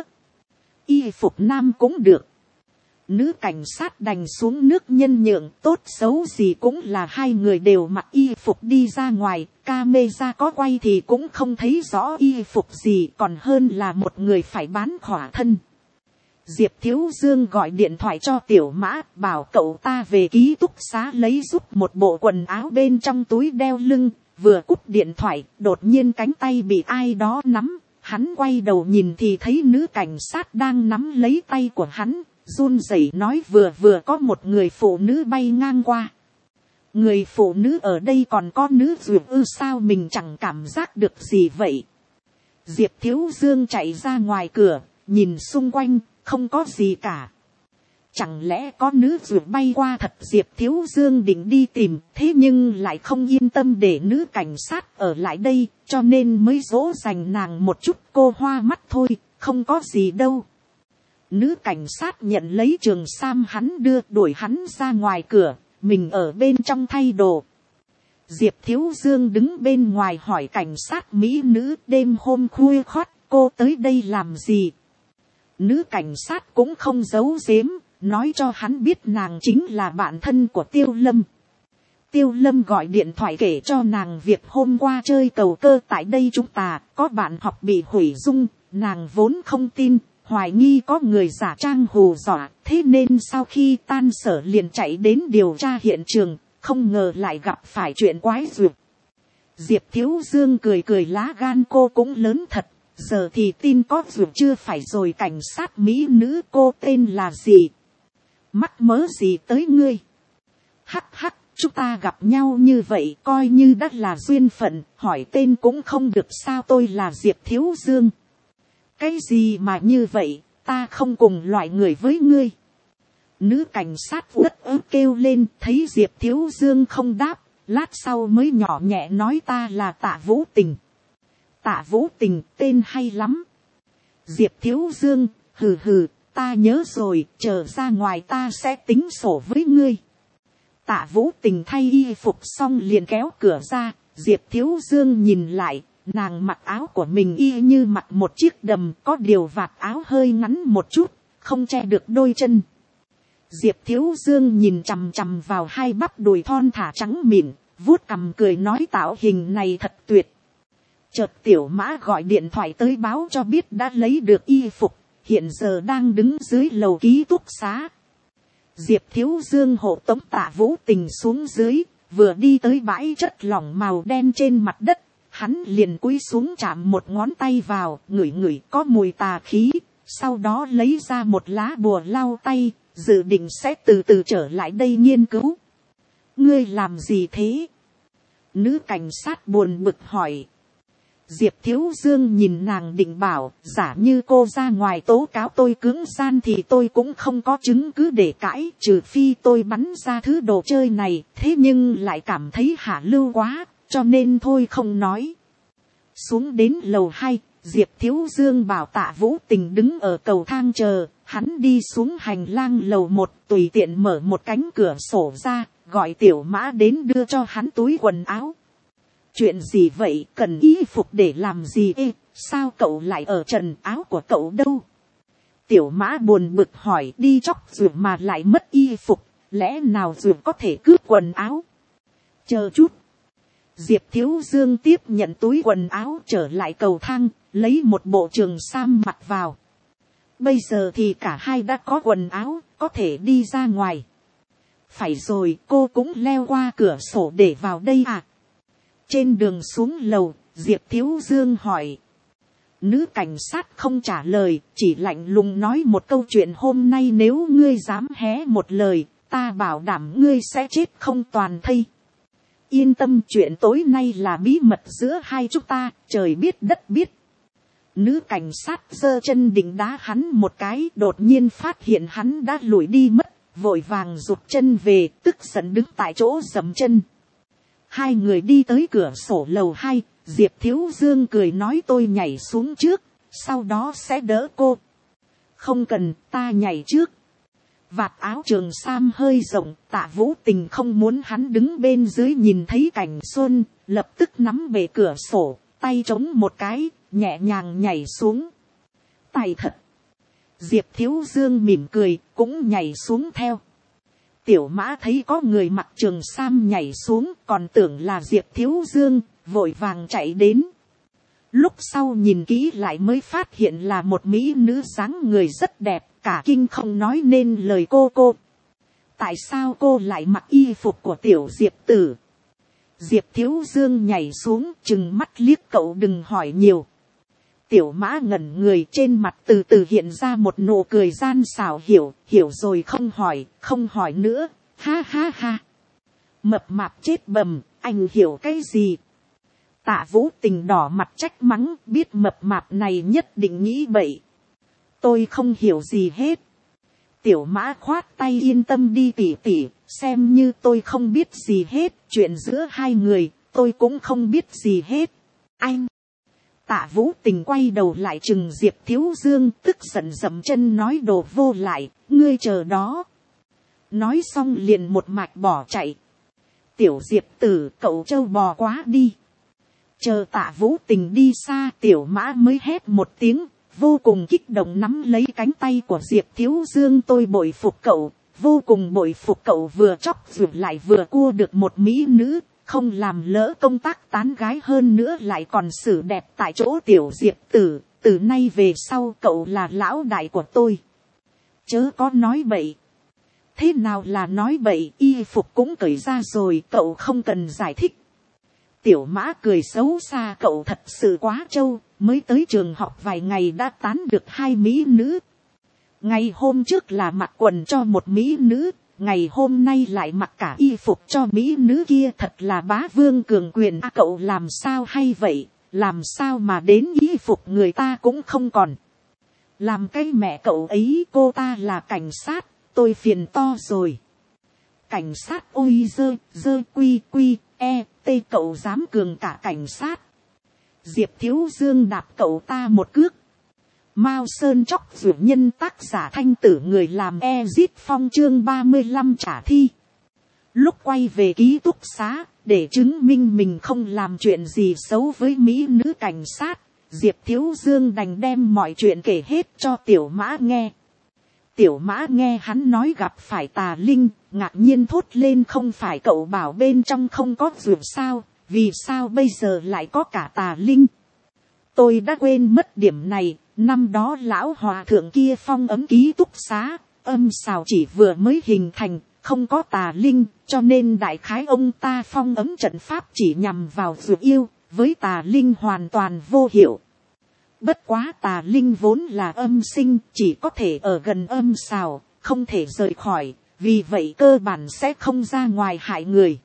Y phục nam cũng được. Nữ cảnh sát đành xuống nước nhân nhượng, tốt xấu gì cũng là hai người đều mặc y phục đi ra ngoài, camera có quay thì cũng không thấy rõ y phục gì, còn hơn là một người phải bán khỏa thân. Diệp Thiếu Dương gọi điện thoại cho Tiểu Mã, bảo cậu ta về ký túc xá lấy giúp một bộ quần áo bên trong túi đeo lưng. Vừa cúp điện thoại, đột nhiên cánh tay bị ai đó nắm, hắn quay đầu nhìn thì thấy nữ cảnh sát đang nắm lấy tay của hắn, run rẩy nói, vừa có một người phụ nữ bay ngang qua. Người phụ nữ ở đây còn có nữ duyệt ư? Sao mình chẳng cảm giác được gì vậy? Diệp Thiếu Dương chạy ra ngoài cửa, nhìn xung quanh, không có gì cả. Chẳng lẽ có nữ duyệt bay qua thật? Diệp Thiếu Dương định đi tìm, thế nhưng lại không yên tâm để nữ cảnh sát ở lại đây, cho nên mới dỗ dành nàng một chút. Cô hoa mắt thôi, không có gì đâu. Nữ cảnh sát nhận lấy trường sam hắn đưa, đuổi hắn ra ngoài cửa, mình ở bên trong thay đồ. Diệp Thiếu Dương đứng bên ngoài hỏi cảnh sát mỹ nữ, đêm hôm khuya khoắt cô tới đây làm gì? Nữ cảnh sát cũng không giấu giếm, nói cho hắn biết nàng chính là bạn thân của Tiêu Lâm. Tiêu Lâm gọi điện thoại kể cho nàng việc hôm qua chơi cầu cơ tại đây chúng ta có bạn học bị hủy dung, nàng vốn không tin, hoài nghi có người giả trang hù dọa, thế nên sau khi tan sở liền chạy đến điều tra hiện trường, không ngờ lại gặp phải chuyện quái duyệt. Diệp Thiếu Dương cười cười, lá gan cô cũng lớn thật, giờ thì tin có duyệt chưa phải rồi. Cảnh sát mỹ nữ, cô tên là gì? Mắc mớ gì tới ngươi? Hắc hắc, chúng ta gặp nhau như vậy coi như đã là duyên phận, hỏi tên cũng không được sao? Tôi là Diệp Thiếu Dương. Cái gì mà như vậy, ta không cùng loại người với ngươi. Nữ cảnh sát uất ức kêu lên, thấy Diệp Thiếu Dương không đáp, lát sau mới nhỏ nhẹ nói, ta là Tạ Vũ Tình. Tạ Vũ Tình, tên hay lắm. Diệp Thiếu Dương, hừ hừ, ta nhớ rồi, chờ ra ngoài ta sẽ tính sổ với ngươi. Tạ Vũ Tình thay y phục xong liền kéo cửa ra, Diệp Thiếu Dương nhìn lại, nàng mặc áo của mình y như mặc một chiếc đầm, có điều vạt áo hơi ngắn một chút, không che được đôi chân. Diệp Thiếu Dương nhìn chằm chằm vào hai bắp đùi thon thả trắng mịn, vuốt cằm cười nói, tạo hình này thật tuyệt. Chợt Tiểu Mã gọi điện thoại tới báo cho biết đã lấy được y phục, hiện giờ đang đứng dưới lầu ký túc xá. Diệp Thiếu Dương hộ tống Tạ Vũ Tình xuống dưới, vừa đi tới bãi chất lỏng màu đen trên mặt đất, hắn liền cúi xuống chạm một ngón tay vào, ngửi ngửi có mùi tà khí, sau đó lấy ra một lá bùa lau tay, dự định sẽ từ từ trở lại đây nghiên cứu. Ngươi làm gì thế? Nữ cảnh sát buồn bực hỏi. Diệp Thiếu Dương nhìn nàng định bảo, giả như cô ra ngoài tố cáo tôi cưỡng gian thì tôi cũng không có chứng cứ để cãi, trừ phi tôi bắn ra thứ đồ chơi này, thế nhưng lại cảm thấy hạ lưu quá, cho nên thôi không nói. Xuống đến lầu 2, Diệp Thiếu Dương bảo Tạ Vũ Tình đứng ở cầu thang chờ, hắn đi xuống hành lang lầu 1, tùy tiện mở một cánh cửa sổ ra, gọi Tiểu Mã đến đưa cho hắn túi quần áo. Chuyện gì vậy, cần y phục để làm gì? Sao cậu lại ở trần, áo của cậu đâu? Tiểu Mã buồn bực hỏi, đi chóc ruột mà lại mất y phục, lẽ nào ruột có thể cướp quần áo? Chờ chút. Diệp Thiếu Dương tiếp nhận túi quần áo trở lại cầu thang, lấy một bộ trường sam mặc vào. Bây giờ thì cả hai đã có quần áo, có thể đi ra ngoài. Phải rồi, cô cũng leo qua cửa sổ để vào đây à? Trên đường xuống lầu, Diệp Thiếu Dương hỏi. Nữ cảnh sát không trả lời, chỉ lạnh lùng nói một câu chuyện, hôm nay nếu ngươi dám hé một lời, ta bảo đảm ngươi sẽ chết không toàn thây. Yên tâm, chuyện tối nay là bí mật giữa hai chúng ta, trời biết đất biết. Nữ cảnh sát giơ chân định đá hắn một cái, đột nhiên phát hiện hắn đã lùi đi mất, vội vàng rụt chân về, tức giận đứng tại chỗ giẫm chân. Hai người đi tới cửa sổ lầu 2, Diệp Thiếu Dương cười nói tôi nhảy xuống trước, sau đó sẽ đỡ cô. Không cần, ta nhảy trước. Vạt áo trường sam hơi rộng, Tạ Vũ Tình không muốn hắn đứng bên dưới nhìn thấy cảnh xuân, lập tức nắm bề cửa sổ, tay chống một cái, nhẹ nhàng nhảy xuống. Tài thật. Diệp Thiếu Dương mỉm cười, cũng nhảy xuống theo. Tiểu Mã thấy có người mặc trường sam nhảy xuống, còn tưởng là Diệp Thiếu Dương, vội vàng chạy đến. Lúc sau nhìn kỹ lại mới phát hiện là một mỹ nữ dáng người rất đẹp, cả kinh không nói nên lời. Cô. Tại sao cô lại mặc y phục của tiểu Diệp tử? Diệp Thiếu Dương nhảy xuống, trừng mắt liếc cậu, đừng hỏi nhiều. Tiểu Mã ngẩn người, trên mặt từ từ hiện ra một nụ cười gian xảo, hiểu rồi, không hỏi nữa, ha ha ha. Mập mạp chết bầm, anh hiểu cái gì? Tạ Vũ Tình đỏ mặt trách mắng, biết mập mạp này nhất định nghĩ bậy. Tôi không hiểu gì hết. Tiểu Mã khoát tay, yên tâm đi tỷ, xem như tôi không biết gì hết, chuyện giữa hai người, tôi cũng không biết gì hết. Anh! Tạ Vũ Tình quay đầu lại chừng Diệp Thiếu Dương, tức giận dậm chân nói đồ vô lại, ngươi chờ đó. Nói xong liền một mạch bỏ chạy. Tiểu Diệp tử, cậu trâu bò quá đi. Chờ Tạ Vũ Tình đi xa, Tiểu Mã mới hét một tiếng, vô cùng kích động nắm lấy cánh tay của Diệp Thiếu Dương. Tôi bội phục cậu, vô cùng bội phục cậu, vừa chóc ruột lại vừa cua được một mỹ nữ, không làm lỡ công tác tán gái, hơn nữa lại còn xử đẹp tại chỗ. Tiểu Diệp tử, từ nay về sau cậu là lão đại của tôi. Chớ có nói bậy. Thế nào là nói bậy, y phục cũng cởi ra rồi, cậu không cần giải thích. Tiểu Mã cười xấu xa, cậu thật sự quá trâu, mới tới trường học vài ngày đã tán được 2 mỹ nữ. Ngày hôm trước là mặc quần cho một mỹ nữ, ngày hôm nay lại mặc cả y phục cho mỹ nữ kia, thật là bá vương cường quyền. Cậu làm sao hay vậy, làm sao mà đến y phục người ta cũng không còn. Làm cái mẹ cậu ấy, cô ta là cảnh sát, tôi phiền to rồi. Cảnh sát, ôi dơ quy tê, cậu dám cường cả cảnh sát. Diệp Thiếu Dương đạp cậu ta một cước. Mao Sơn chóc ruột nhân, tác giả Thanh Tử, người làm Ezit Phong, chương 35 trả thi. Lúc quay về ký túc xá, để chứng minh mình không làm chuyện gì xấu với mỹ nữ cảnh sát, Diệp Thiếu Dương đành đem mọi chuyện kể hết cho Tiểu Mã nghe. Tiểu Mã nghe hắn nói gặp phải tà linh, ngạc nhiên thốt lên, không phải cậu bảo bên trong không có ruột sao, vì sao bây giờ lại có cả tà linh? Tôi đã quên mất điểm này, năm đó lão hòa thượng kia phong ấm ký túc xá, âm xào chỉ vừa mới hình thành, không có tà linh, cho nên đại khái ông ta phong ấm trận pháp chỉ nhằm vào ruột yêu, với tà linh hoàn toàn vô hiệu. Bất quá tà linh vốn là âm sinh, chỉ có thể ở gần âm xào, không thể rời khỏi, vì vậy cơ bản sẽ không ra ngoài hại người.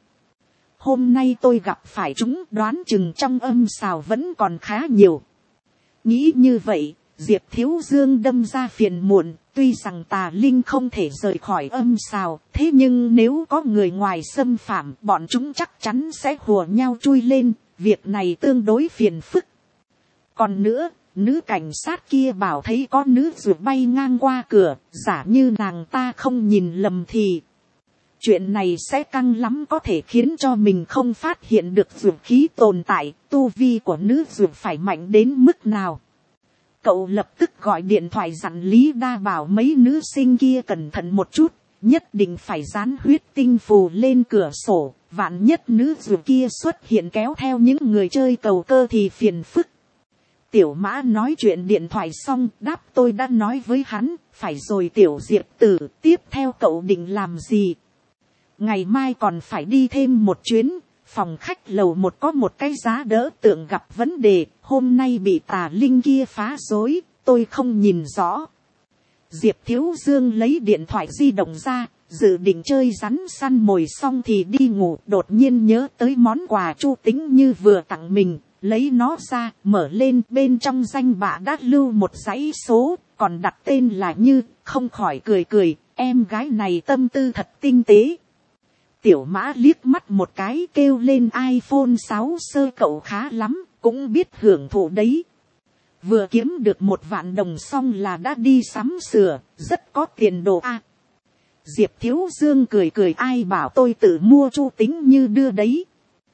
Hôm nay tôi gặp phải chúng, đoán chừng trong âm xào vẫn còn khá nhiều. Nghĩ như vậy, Diệp Thiếu Dương đâm ra phiền muộn, tuy rằng tà linh không thể rời khỏi âm xào, thế nhưng nếu có người ngoài xâm phạm, bọn chúng chắc chắn sẽ hùa nhau chui lên, việc này tương đối phiền phức. Còn nữa, Nữ cảnh sát kia bảo thấy có nữ ruột bay ngang qua cửa, giả như nàng ta không nhìn lầm thì chuyện này sẽ căng lắm, có thể khiến cho mình không phát hiện được ruột khí tồn tại, tu vi của nữ ruột phải mạnh đến mức nào. Cậu lập tức gọi điện thoại dặn Lý Đa bảo mấy nữ sinh kia cẩn thận một chút, nhất định phải dán huyết tinh phù lên cửa sổ, vạn nhất nữ ruột kia xuất hiện kéo theo những người chơi cầu cơ thì phiền phức. Tiểu Mã nói chuyện điện thoại xong đáp tôi đã nói với hắn, phải rồi Tiểu Diệp Tử, tiếp theo cậu định làm gì? Ngày mai còn phải đi thêm một chuyến, phòng khách lầu 1 có một cái giá đỡ tượng gặp vấn đề, hôm nay bị tà linh kia phá rối, tôi không nhìn rõ. Diệp Thiếu Dương lấy điện thoại di động ra, dự định chơi rắn săn mồi xong thì đi ngủ, đột nhiên nhớ tới món quà Chu Tĩnh Như vừa tặng mình, lấy nó ra, mở lên, bên trong danh bạ đã lưu một dãy số, còn đặt tên là Như, không khỏi cười, em gái này tâm tư thật tinh tế. Tiểu Mã liếc mắt một cái kêu lên iPhone 6 sơ cậu khá lắm, cũng biết hưởng thụ đấy. Vừa kiếm được 1.000.000 đồng xong là đã đi sắm sửa, rất có tiền đồ a. Diệp Thiếu Dương cười, ai bảo tôi tự mua Chu Tĩnh Như đưa đấy.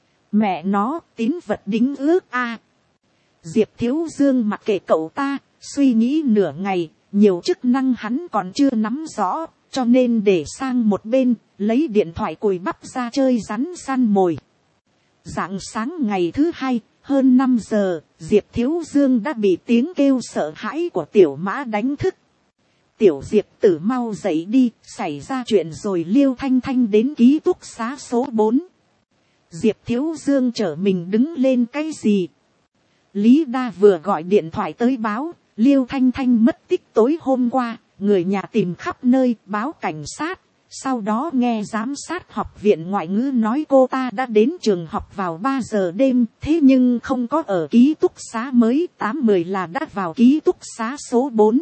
Mẹ nó, tín vật đính ước a. Diệp Thiếu Dương mặc kệ cậu ta, suy nghĩ nửa ngày, nhiều chức năng hắn còn chưa nắm rõ, cho nên để sang một bên, lấy điện thoại cùi bắp ra chơi rắn săn mồi. Rạng sáng ngày thứ hai, hơn 5 giờ, Diệp Thiếu Dương đã bị tiếng kêu sợ hãi của Tiểu Mã đánh thức. Tiểu Diệp Tử mau dậy đi, xảy ra chuyện rồi. Liêu Thanh Thanh đến ký túc xá số 4. Diệp Thiếu Dương chở mình đứng lên cái gì? Lý Đa vừa gọi điện thoại tới báo, Liêu Thanh Thanh mất tích tối hôm qua, người nhà tìm khắp nơi, báo cảnh sát. Sau đó nghe giám sát học viện ngoại ngữ nói cô ta đã đến trường học vào 3 giờ đêm, thế nhưng không có ở ký túc xá mới, 8-10 là đã vào ký túc xá số 4.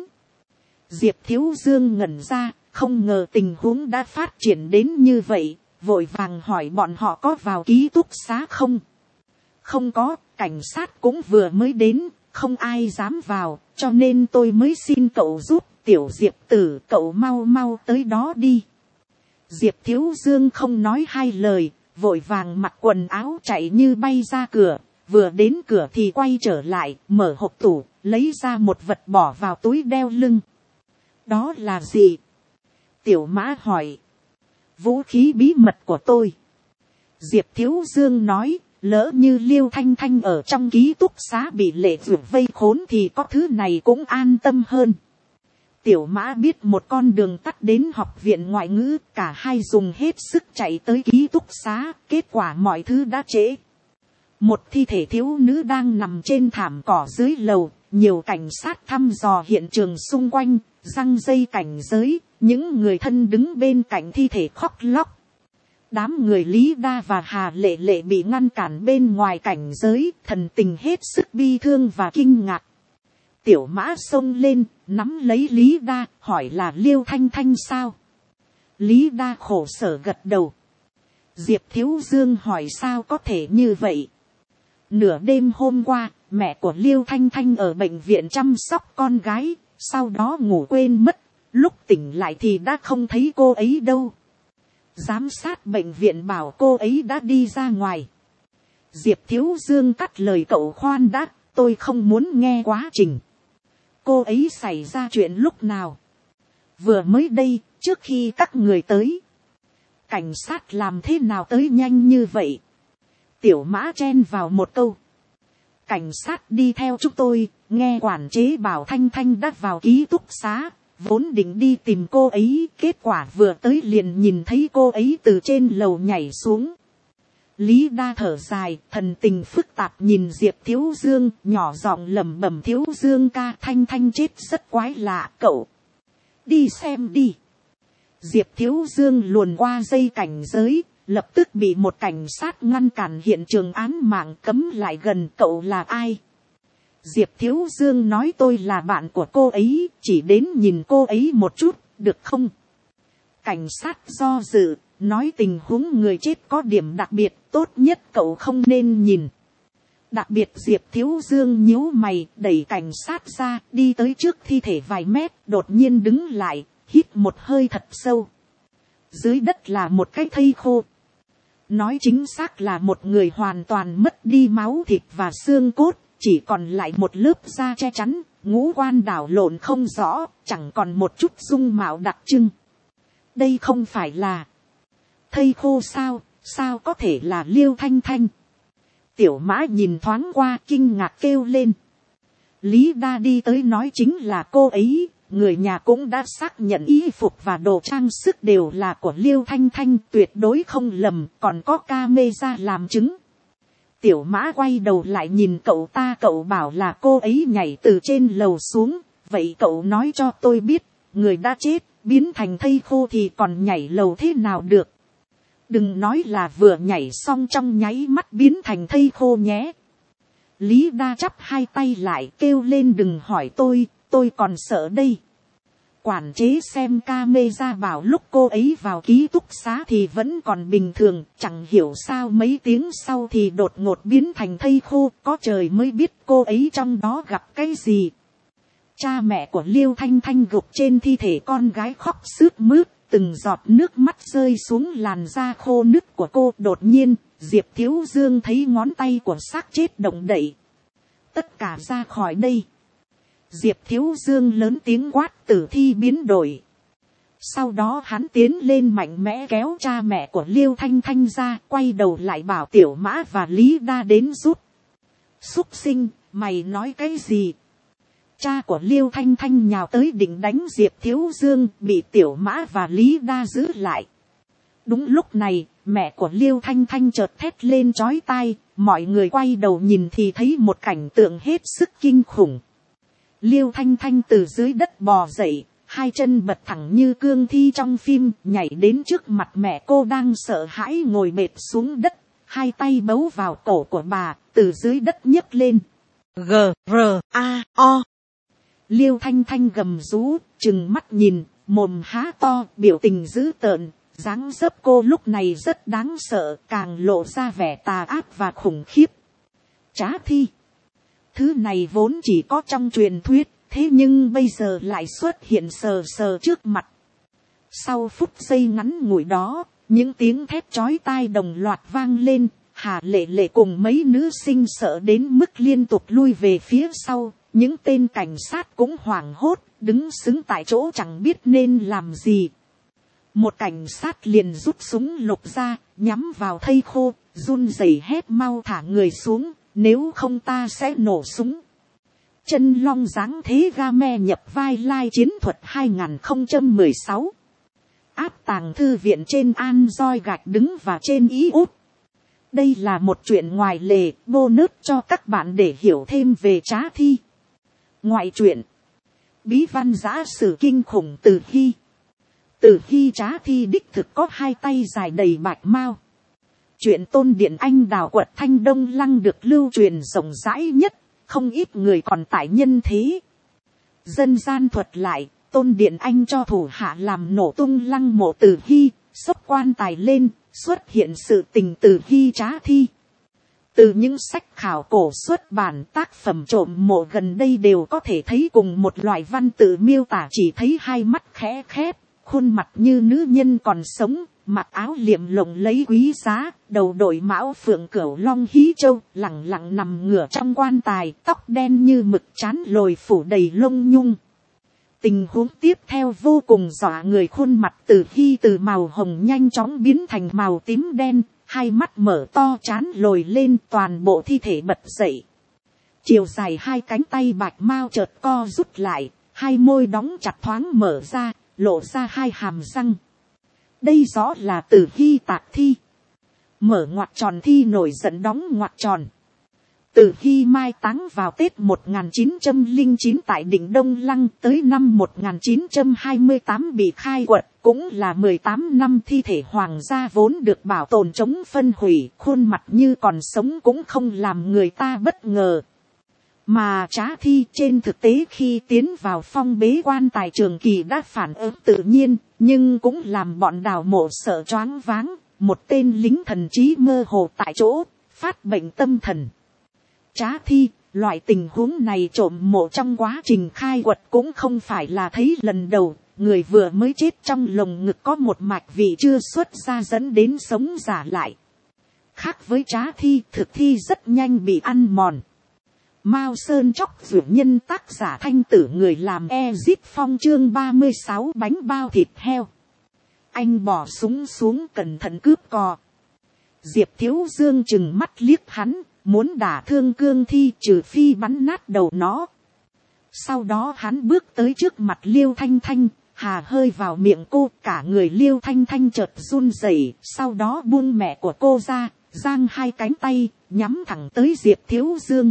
Diệp Thiếu Dương ngẩn ra, không ngờ tình huống đã phát triển đến như vậy, vội vàng hỏi bọn họ có vào ký túc xá không? Không có, cảnh sát cũng vừa mới đến, không ai dám vào, cho nên tôi mới xin cậu giúp. Tiểu Diệp Tử, cậu mau tới đó đi. Diệp Thiếu Dương không nói hai lời, vội vàng mặc quần áo chạy như bay ra cửa, vừa đến cửa thì quay trở lại, mở hộp tủ, lấy ra một vật bỏ vào túi đeo lưng. Đó là gì? Tiểu Mã hỏi. Vũ khí bí mật của tôi. Diệp Thiếu Dương nói, lỡ như Liêu Thanh Thanh ở trong ký túc xá bị Lệ Dược vây khốn thì có thứ này cũng an tâm hơn. Tiểu Mã biết một con đường tắt đến học viện ngoại ngữ, cả hai dùng hết sức chạy tới ký túc xá, kết quả mọi thứ đã trễ. Một thi thể thiếu nữ đang nằm trên thảm cỏ dưới lầu, nhiều cảnh sát thăm dò hiện trường xung quanh, giăng dây cảnh giới, những người thân đứng bên cạnh thi thể khóc lóc. Đám người Lý Đa và Hà Lệ Lệ bị ngăn cản bên ngoài cảnh giới, thần tình hết sức bi thương và kinh ngạc. Tiểu Mã xông lên, nắm lấy Lý Đa, hỏi là Liêu Thanh Thanh sao? Lý Đa khổ sở gật đầu. Diệp Thiếu Dương hỏi sao có thể như vậy? Nửa đêm hôm qua, mẹ của Liêu Thanh Thanh ở bệnh viện chăm sóc con gái, sau đó ngủ quên mất, lúc tỉnh lại thì đã không thấy cô ấy đâu. Giám sát bệnh viện bảo cô ấy đã đi ra ngoài. Diệp Thiếu Dương cắt lời cậu khoan đã, tôi không muốn nghe quá trình. Cô ấy xảy ra chuyện lúc nào? Vừa mới đây, trước khi các người tới. Cảnh sát làm thế nào tới nhanh như vậy? Tiểu Mã chen vào một câu. Cảnh sát đi theo chúng tôi, nghe quản chế bảo Thanh Thanh đã vào ký túc xá, vốn định đi tìm cô ấy, kết quả vừa tới liền nhìn thấy cô ấy từ trên lầu nhảy xuống. Lý Đa thở dài, thần tình phức tạp nhìn Diệp Thiếu Dương, nhỏ giọng lẩm bẩm, Thiếu Dương ca, Thanh Thanh chết rất quái lạ, cậu đi xem đi. Diệp Thiếu Dương luồn qua dây cảnh giới, lập tức bị một cảnh sát ngăn cản hiện trường án mạng, cấm lại gần. Cậu là ai? Diệp Thiếu Dương nói tôi là bạn của cô ấy, chỉ đến nhìn cô ấy một chút, được không? Cảnh sát do dự, nói tình huống người chết có điểm đặc biệt, tốt nhất cậu không nên nhìn. Đặc biệt Diệp Thiếu Dương nhíu mày đẩy cảnh sát ra đi tới trước thi thể vài mét, đột nhiên đứng lại, hít một hơi thật sâu. Dưới đất là một cái thây khô. Nói chính xác là một người hoàn toàn mất đi máu thịt và xương cốt, chỉ còn lại một lớp da che chắn, ngũ quan đảo lộn không rõ, chẳng còn một chút dung mạo đặc trưng. Đây không phải là thây khô sao, sao có thể là Liêu Thanh Thanh. Tiểu Mã nhìn thoáng qua kinh ngạc kêu lên. Lý Đa đi tới nói chính là cô ấy, người nhà cũng đã xác nhận y phục và đồ trang sức đều là của Liêu Thanh Thanh, tuyệt đối không lầm, còn có camera làm chứng. Tiểu Mã quay đầu lại nhìn cậu ta, cậu bảo là cô ấy nhảy từ trên lầu xuống, vậy cậu nói cho tôi biết, người đã chết, biến thành thây khô thì còn nhảy lầu thế nào được. Đừng nói là vừa nhảy xong trong nháy mắt biến thành thây khô nhé. Lý Đa chắp hai tay lại kêu lên đừng hỏi tôi còn sợ đây. Quản chế xem camera bảo lúc cô ấy vào ký túc xá thì vẫn còn bình thường, chẳng hiểu sao mấy tiếng sau thì đột ngột biến thành thây khô, có trời mới biết cô ấy trong đó gặp cái gì. Cha mẹ của Liêu Thanh Thanh gục trên thi thể con gái khóc sướt mướt, từng giọt nước mắt rơi xuống làn da khô nứt của cô. Đột nhiên, Diệp Thiếu Dương thấy ngón tay của xác chết động đậy. Tất cả ra khỏi đây. Diệp Thiếu Dương lớn tiếng quát tử thi biến đổi. Sau đó hắn tiến lên mạnh mẽ kéo cha mẹ của Liêu Thanh Thanh ra, quay đầu lại bảo Tiểu Mã và Lý Đa đến giúp. Súc sinh, mày nói cái gì? Cha của Liêu Thanh Thanh nhào tới định đánh Diệp Thiếu Dương, bị Tiểu Mã và Lý Đa giữ lại. Đúng lúc này, mẹ của Liêu Thanh Thanh chợt thét lên chói tai, mọi người quay đầu nhìn thì thấy một cảnh tượng hết sức kinh khủng. Liêu Thanh Thanh từ dưới đất bò dậy, hai chân bật thẳng như cương thi trong phim, nhảy đến trước mặt mẹ cô đang sợ hãi ngồi bệt xuống đất, hai tay bấu vào cổ của bà, từ dưới đất nhấc lên. G-R-A-O. Liêu Thanh Thanh gầm rú, trừng mắt nhìn, mồm há to, biểu tình dữ tợn, dáng dấp cô lúc này rất đáng sợ, càng lộ ra vẻ tà ác và khủng khiếp. Trá thi. Thứ này vốn chỉ có trong truyền thuyết, thế nhưng bây giờ lại xuất hiện sờ sờ trước mặt. Sau phút giây ngắn ngủi đó, những tiếng thét chói tai đồng loạt vang lên, Hà Lệ Lệ cùng mấy nữ sinh sợ đến mức liên tục lui về phía sau, những tên cảnh sát cũng hoảng hốt, đứng sững tại chỗ chẳng biết nên làm gì. Một cảnh sát liền rút súng lục ra, nhắm vào thây khô, run rẩy hét mau thả người xuống, nếu không ta sẽ nổ súng. Chân long dáng thế game nhập vai lai chiến thuật 2016. Áp tàng thư viện trên Android gạch đứng và trên iOS. Đây là một chuyện ngoài lề, bonus cho các bạn để hiểu thêm về trá thi. Ngoại truyện. Bí văn giã sử kinh khủng Tử Hy. Tử Hy trá thi đích thực có hai tay dài đầy bạch mao. Chuyện tôn điện anh đào quật Thanh Đông Lăng được lưu truyền rộng rãi nhất, không ít người còn tại nhân thế. Dân gian thuật lại, tôn điện anh cho thủ hạ làm nổ tung lăng mộ Tử Hy, xốc quan tài lên, xuất hiện sự tình Tử Hy trá thi. Từ những sách khảo cổ xuất bản tác phẩm trộm mộ gần đây đều có thể thấy cùng một loại văn tự miêu tả, chỉ thấy hai mắt khẽ khép, khuôn mặt như nữ nhân còn sống, mặc áo liệm lộng lấy quý giá, đầu đội mão phượng cửu long hí châu, lẳng lặng nằm ngửa trong quan tài, tóc đen như mực, trán lồi phủ đầy lông nhung. Tình huống tiếp theo vô cùng dọa người, khuôn mặt Tử Hy từ màu hồng nhanh chóng biến thành màu tím đen, hai mắt mở to, trán lồi lên, toàn bộ thi thể bật dậy. Chiều dài hai cánh tay bạch mao chợt co rút lại, hai môi đóng chặt thoáng mở ra, lộ ra hai hàm răng. Đây rõ là Tử Hy tạc thi. Mở ngoặc tròn thi nổi giận đóng ngoặc tròn. Tử Hy mai táng vào Tết 1909 tại đỉnh Đông Lăng, tới năm 1928 bị khai quật, cũng là 18 năm thi thể hoàng gia vốn được bảo tồn chống phân hủy, khuôn mặt như còn sống cũng không làm người ta bất ngờ. Mà trá thi trên thực tế khi tiến vào phong bế quan tài trường kỳ đã phản ứng tự nhiên, nhưng cũng làm bọn đào mộ sợ choáng váng, một tên lính thần trí mơ hồ tại chỗ, phát bệnh tâm thần. trá thi, loại tình huống này trộm mộ trong quá trình khai quật cũng không phải là thấy lần đầu, người vừa mới chết trong lồng ngực có một mạch vị chưa xuất ra dẫn đến sống giả lại. Khác với trá thi, thực thi rất nhanh bị ăn mòn. Mao Sơn Chóc Dụ Nhân, tác giả Thanh Tử, người làm Ezip Phong, chương 36 bánh bao thịt heo. Anh bỏ súng xuống cẩn thận cướp cò. Diệp Thiếu Dương chừng mắt liếc hắn, muốn đả thương cương thi trừ phi bắn nát đầu nó. Sau đó hắn bước tới trước mặt Liêu Thanh Thanh, hà hơi vào miệng cô, cả người Liêu Thanh Thanh chợt run rẩy, sau đó buông mẹ của cô ra, giang hai cánh tay, nhắm thẳng tới Diệp Thiếu Dương.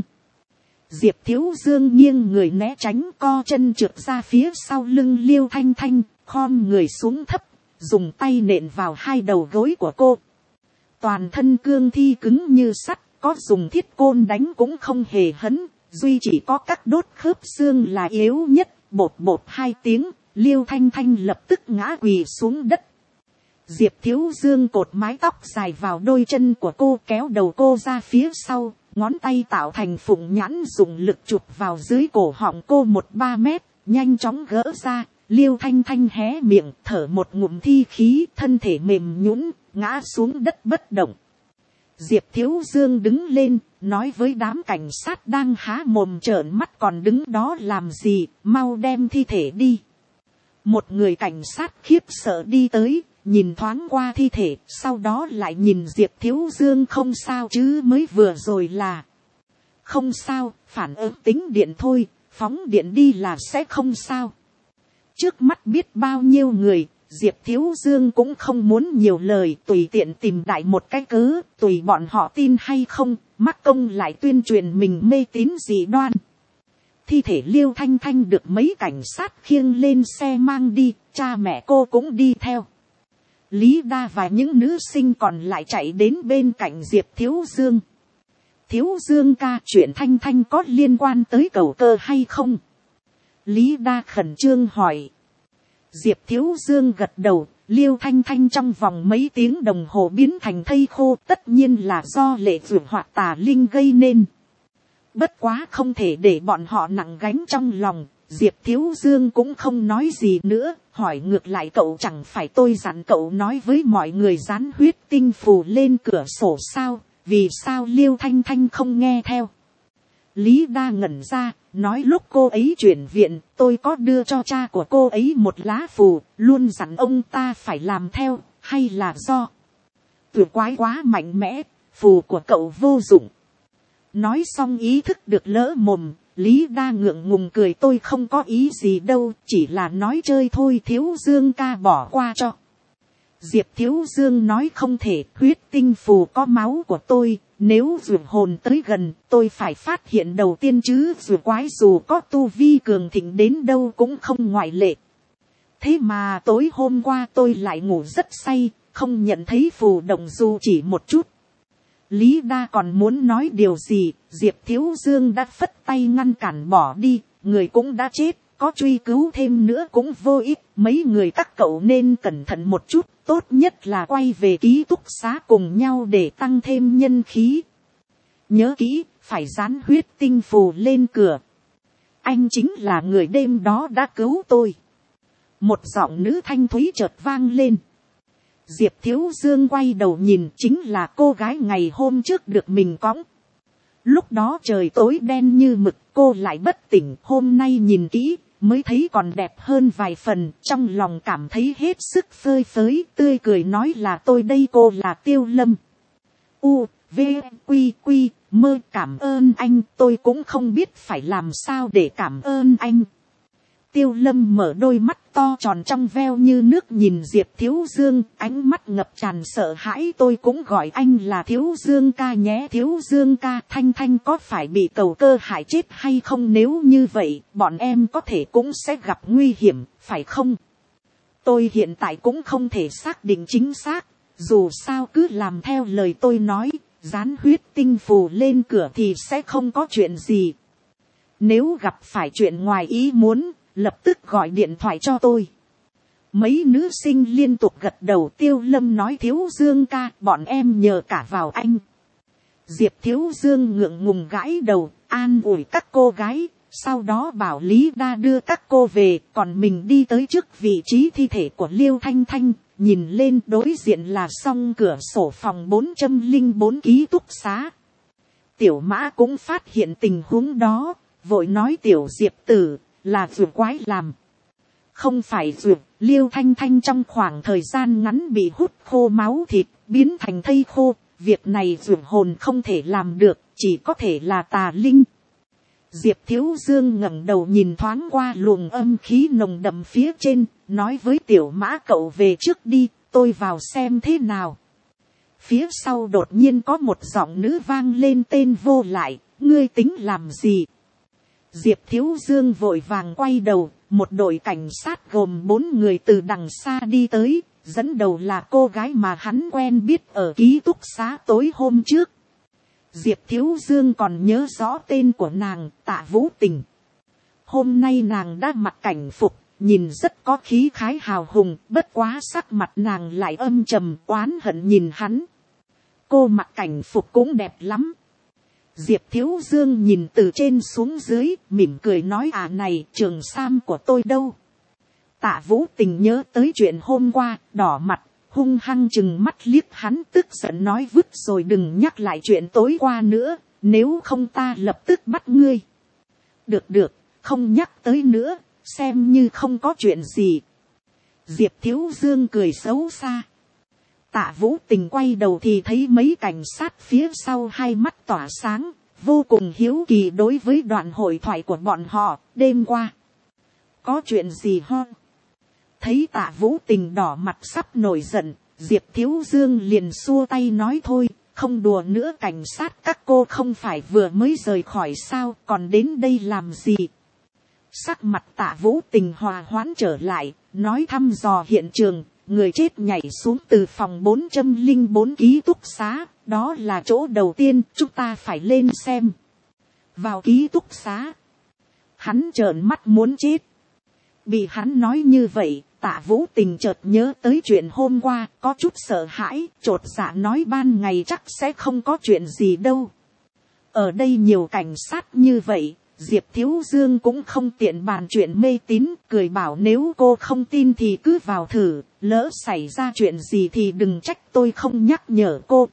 Diệp Thiếu Dương nghiêng người né tránh, co chân trượt ra phía sau lưng Liêu Thanh Thanh, khom người xuống thấp, dùng tay nện vào hai đầu gối của cô. Toàn thân cương thi cứng như sắt, có dùng thiết côn đánh cũng không hề hấn, duy chỉ có các đốt khớp xương là yếu nhất, bột bột hai tiếng, Liêu Thanh Thanh lập tức ngã quỳ xuống đất. Diệp Thiếu Dương cột mái tóc dài vào đôi chân của cô, kéo đầu cô ra phía sau, ngón tay tạo thành phụng nhãn dùng lực chụp vào dưới cổ họng cô 1-3 mét, nhanh chóng gỡ ra. Liêu Thanh Thanh hé miệng, thở một ngụm thi khí, thân thể mềm nhũn, ngã xuống đất bất động. Diệp Thiếu Dương đứng lên, nói với đám cảnh sát đang há mồm trợn mắt còn đứng đó làm gì, mau đem thi thể đi. Một người cảnh sát khiếp sợ đi tới, nhìn thoáng qua thi thể, sau đó lại nhìn Diệp Thiếu Dương. Không sao chứ, mới vừa rồi là. Không sao, phản ứng tính điện thôi, phóng điện đi là sẽ không sao. Trước mắt biết bao nhiêu người, Diệp Thiếu Dương cũng không muốn nhiều lời, tùy tiện tìm đại một cái cớ, tùy bọn họ tin hay không, mắc công lại tuyên truyền mình mê tín dị đoan. Thi thể Liêu Thanh Thanh được mấy cảnh sát khiêng lên xe mang đi, cha mẹ cô cũng đi theo. Lý Đa và những nữ sinh còn lại chạy đến bên cạnh Diệp Thiếu Dương. Thiếu Dương ca, chuyện Thanh Thanh có liên quan tới cầu cơ hay không? Lý Đa khẩn trương hỏi. Diệp Thiếu Dương gật đầu, Liêu Thanh Thanh trong vòng mấy tiếng đồng hồ biến thành thây khô, tất nhiên là do lệ vượt hoặc tà linh gây nên. Bất quá không thể để bọn họ nặng gánh trong lòng, Diệp Thiếu Dương cũng không nói gì nữa, hỏi ngược lại cậu chẳng phải tôi dặn cậu nói với mọi người dán huyết tinh phù lên cửa sổ sao, vì sao Liêu Thanh Thanh không nghe theo. Lý Đa ngẩn ra, nói lúc cô ấy chuyển viện, tôi có đưa cho cha của cô ấy một lá phù, luôn dặn ông ta phải làm theo, hay là do tuyệt quái quá mạnh mẽ, phù của cậu vô dụng. Nói xong ý thức được lỡ mồm, Lý Đa ngượng ngùng cười, tôi không có ý gì đâu, chỉ là nói chơi thôi, Thiếu Dương ca bỏ qua cho. Diệp Thiếu Dương nói không thể, huyết tinh phù có máu của tôi, nếu dụ hồn tới gần, tôi phải phát hiện đầu tiên chứ, dụ quái dù có tu vi cường thịnh đến đâu cũng không ngoại lệ. Thế mà tối hôm qua tôi lại ngủ rất say, không nhận thấy phù động dù chỉ một chút. Lý Đa còn muốn nói điều gì, Diệp Thiếu Dương đã phất tay ngăn cản bỏ đi, người cũng đã chết, có truy cứu thêm nữa cũng vô ích, mấy người các cậu nên cẩn thận một chút, tốt nhất là quay về ký túc xá cùng nhau để tăng thêm nhân khí. Nhớ kỹ, phải dán huyết tinh phù lên cửa. Anh chính là người đêm đó đã cứu tôi. Một giọng nữ thanh thúy chợt vang lên. Diệp Thiếu Dương quay đầu nhìn, chính là cô gái ngày hôm trước được mình cõng. Lúc đó trời tối đen như mực, cô lại bất tỉnh, hôm nay nhìn kỹ, mới thấy còn đẹp hơn vài phần, trong lòng cảm thấy hết sức phơi phới, tươi cười nói là tôi đây, cô là Tiêu Lâm. U, V, Quy, Quy, mơ, cảm ơn anh, tôi cũng không biết phải làm sao để cảm ơn anh. Tiêu Lâm mở đôi mắt to tròn trong veo như nước nhìn Diệp Thiếu Dương, ánh mắt ngập tràn sợ hãi, tôi cũng gọi anh là Thiếu Dương ca nhé. Thiếu Dương ca, Thanh Thanh có phải bị cầu cơ hại chết hay không, nếu như vậy, bọn em có thể cũng sẽ gặp nguy hiểm, phải không? Tôi hiện tại cũng không thể xác định chính xác, dù sao cứ làm theo lời tôi nói, dán huyết tinh phù lên cửa thì sẽ không có chuyện gì. Nếu gặp phải chuyện ngoài ý muốn, lập tức gọi điện thoại cho tôi. Mấy nữ sinh liên tục gật đầu. Tiêu Lâm nói Thiếu Dương ca, bọn em nhờ cả vào anh. Diệp Thiếu Dương ngượng ngùng gãi đầu, an ủi các cô gái, sau đó bảo Lý Đa đưa các cô về, còn mình đi tới trước vị trí thi thể của Liêu Thanh Thanh, nhìn lên đối diện là song cửa sổ phòng 404 ký túc xá. Tiểu Mã cũng phát hiện tình huống đó, vội nói Tiểu Diệp tử, là vừa quái làm. Không phải vừa, Liêu Thanh Thanh trong khoảng thời gian ngắn bị hút khô máu thịt, biến thành thây khô, việc này vừa hồn không thể làm được, chỉ có thể là tà linh. Diệp Thiếu Dương ngẩng đầu nhìn thoáng qua luồng âm khí nồng đậm phía trên, nói với Tiểu Mã cậu về trước đi, tôi vào xem thế nào. Phía sau đột nhiên có một giọng nữ vang lên tên vô lại, ngươi tính làm gì? Diệp Thiếu Dương vội vàng quay đầu, một đội cảnh sát gồm 4 người từ đằng xa đi tới, dẫn đầu là cô gái mà hắn quen biết ở ký túc xá tối hôm trước. Diệp Thiếu Dương còn nhớ rõ tên của nàng, Tạ Vũ Tình. Hôm nay nàng đã mặc cảnh phục, nhìn rất có khí khái hào hùng, bất quá sắc mặt nàng lại âm trầm oán hận nhìn hắn. Cô mặc cảnh phục cũng đẹp lắm. Diệp Thiếu Dương nhìn từ trên xuống dưới, mỉm cười nói này trường sam của tôi đâu. Tạ Vũ Tình nhớ tới chuyện hôm qua, đỏ mặt, hung hăng chừng mắt liếc hắn, tức giận nói vứt rồi đừng nhắc lại chuyện tối qua nữa, nếu không ta lập tức bắt ngươi. Được, không nhắc tới nữa, xem như không có chuyện gì. Diệp Thiếu Dương cười xấu xa. Tạ Vũ Tình quay đầu thì thấy mấy cảnh sát phía sau hai mắt tỏa sáng, vô cùng hiếu kỳ đối với đoạn hội thoại của bọn họ đêm qua. Có chuyện gì ho? Thấy Tạ Vũ Tình đỏ mặt sắp nổi giận, Diệp Thiếu Dương liền xua tay nói thôi, không đùa nữa, cảnh sát các cô không phải vừa mới rời khỏi sao, còn đến đây làm gì? Sắc mặt Tạ Vũ Tình hòa hoãn trở lại, nói thăm dò hiện trường, người chết nhảy xuống từ phòng 404 ký túc xá, đó là chỗ đầu tiên chúng ta phải lên xem. Vào ký túc xá, hắn trợn mắt muốn chết. Bị hắn nói như vậy, Tạ Vũ Tình chợt nhớ tới chuyện hôm qua, có chút sợ hãi, chột dạ nói ban ngày chắc sẽ không có chuyện gì đâu. Ở đây nhiều cảnh sát như vậy, Diệp Thiếu Dương cũng không tiện bàn chuyện mê tín, cười bảo nếu cô không tin thì cứ vào thử, lỡ xảy ra chuyện gì thì đừng trách tôi không nhắc nhở cô.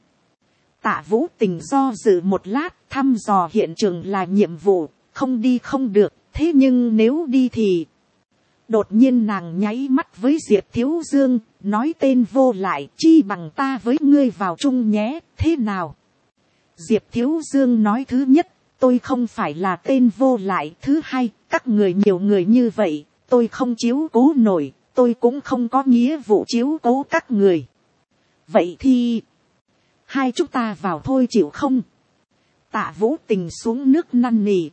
Tạ Vũ Tình do dự một lát, thăm dò hiện trường là nhiệm vụ, không đi không được, thế nhưng nếu đi thì... Đột nhiên nàng nháy mắt với Diệp Thiếu Dương, nói tên vô lại, chi bằng ta với ngươi vào chung nhé, thế nào? Diệp Thiếu Dương nói thứ nhất, tôi không phải là tên vô lại, thứ hai, các người nhiều người như vậy, tôi không chiếu cố nổi, tôi cũng không có nghĩa vụ chiếu cố các người. Vậy thì, hai chúng ta vào thôi chịu không? Tạ Vũ Tình xuống nước năn nỉ.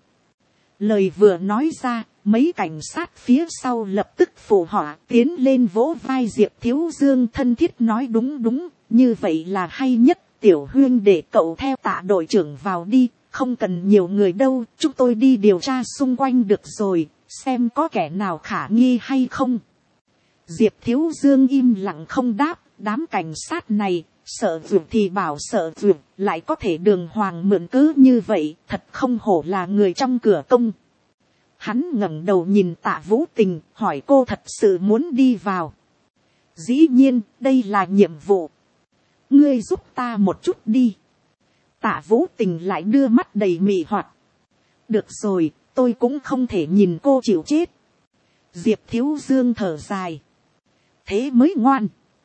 Lời vừa nói ra, mấy cảnh sát phía sau lập tức phụ họa tiến lên vỗ vai Diệp Thiếu Dương thân thiết nói đúng, như vậy là hay nhất, Tiểu Huyên để cậu theo Tạ đội trưởng vào đi, không cần nhiều người đâu, chúng tôi đi điều tra xung quanh được rồi, xem có kẻ nào khả nghi hay không. Diệp Thiếu Dương im lặng không đáp, đám cảnh sát này, sợ vượt thì bảo sợ vượt, lại có thể đường hoàng mượn cớ như vậy, thật không hổ là người trong cửa công. Hắn ngẩng đầu nhìn Tạ Vũ Tình, hỏi cô thật sự muốn đi vào. Dĩ nhiên, đây là nhiệm vụ. Ngươi giúp ta một chút đi. Tạ Vũ Tình lại đưa mắt đầy mị hoặc. Được rồi, tôi cũng không thể nhìn cô chịu chết. Diệp Thiếu Dương thở dài. Thế mới ngoan.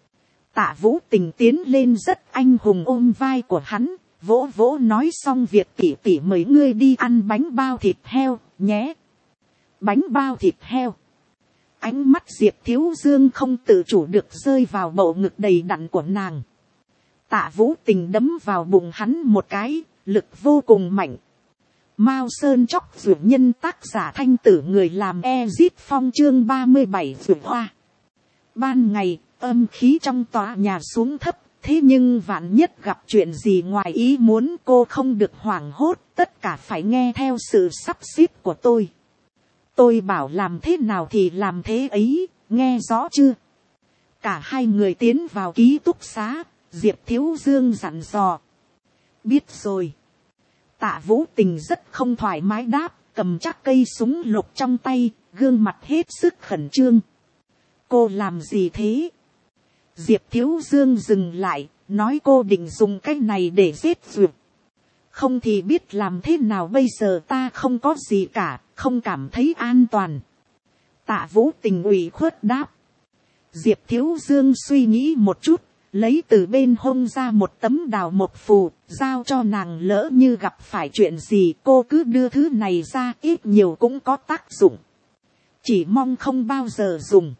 Tạ Vũ Tình tiến lên rất anh hùng ôm vai của hắn, vỗ vỗ nói xong việc tỉ mời ngươi đi ăn bánh bao thịt heo, nhé. Bánh bao thịt heo. Ánh mắt Diệp Thiếu Dương không tự chủ được rơi vào bầu ngực đầy đặn của nàng. Tạ Vũ Tình đấm vào bụng hắn một cái, lực vô cùng mạnh. Mao Sơn Chóc Dược Nhân, tác giả Thanh Tử, người làm Ezit Phong, chương 37 Dược Hoa. Ban ngày, âm khí trong tòa nhà xuống thấp, thế nhưng vạn nhất gặp chuyện gì ngoài ý muốn, cô không được hoảng hốt, tất cả phải nghe theo sự sắp xếp của tôi. Tôi bảo làm thế nào thì làm thế ấy, nghe rõ chưa? Cả hai người tiến vào ký túc xá, Diệp Thiếu Dương dặn dò. biết rồi. Tạ Vũ Tình rất không thoải mái đáp, cầm chắc cây súng lục trong tay, gương mặt hết sức khẩn trương. Cô làm gì thế? Diệp Thiếu Dương dừng lại, nói cô định dùng cái này để giết Duyệt. Không thì biết làm thế nào bây giờ, ta không có gì cả, không cảm thấy an toàn. Tạ Vũ Tình ủy khuất đáp. Diệp Thiếu Dương suy nghĩ một chút, lấy từ bên hông ra một tấm đào mộc phù, giao cho nàng, lỡ như gặp phải chuyện gì cô cứ đưa thứ này ra, ít nhiều cũng có tác dụng. Chỉ mong không bao giờ dùng.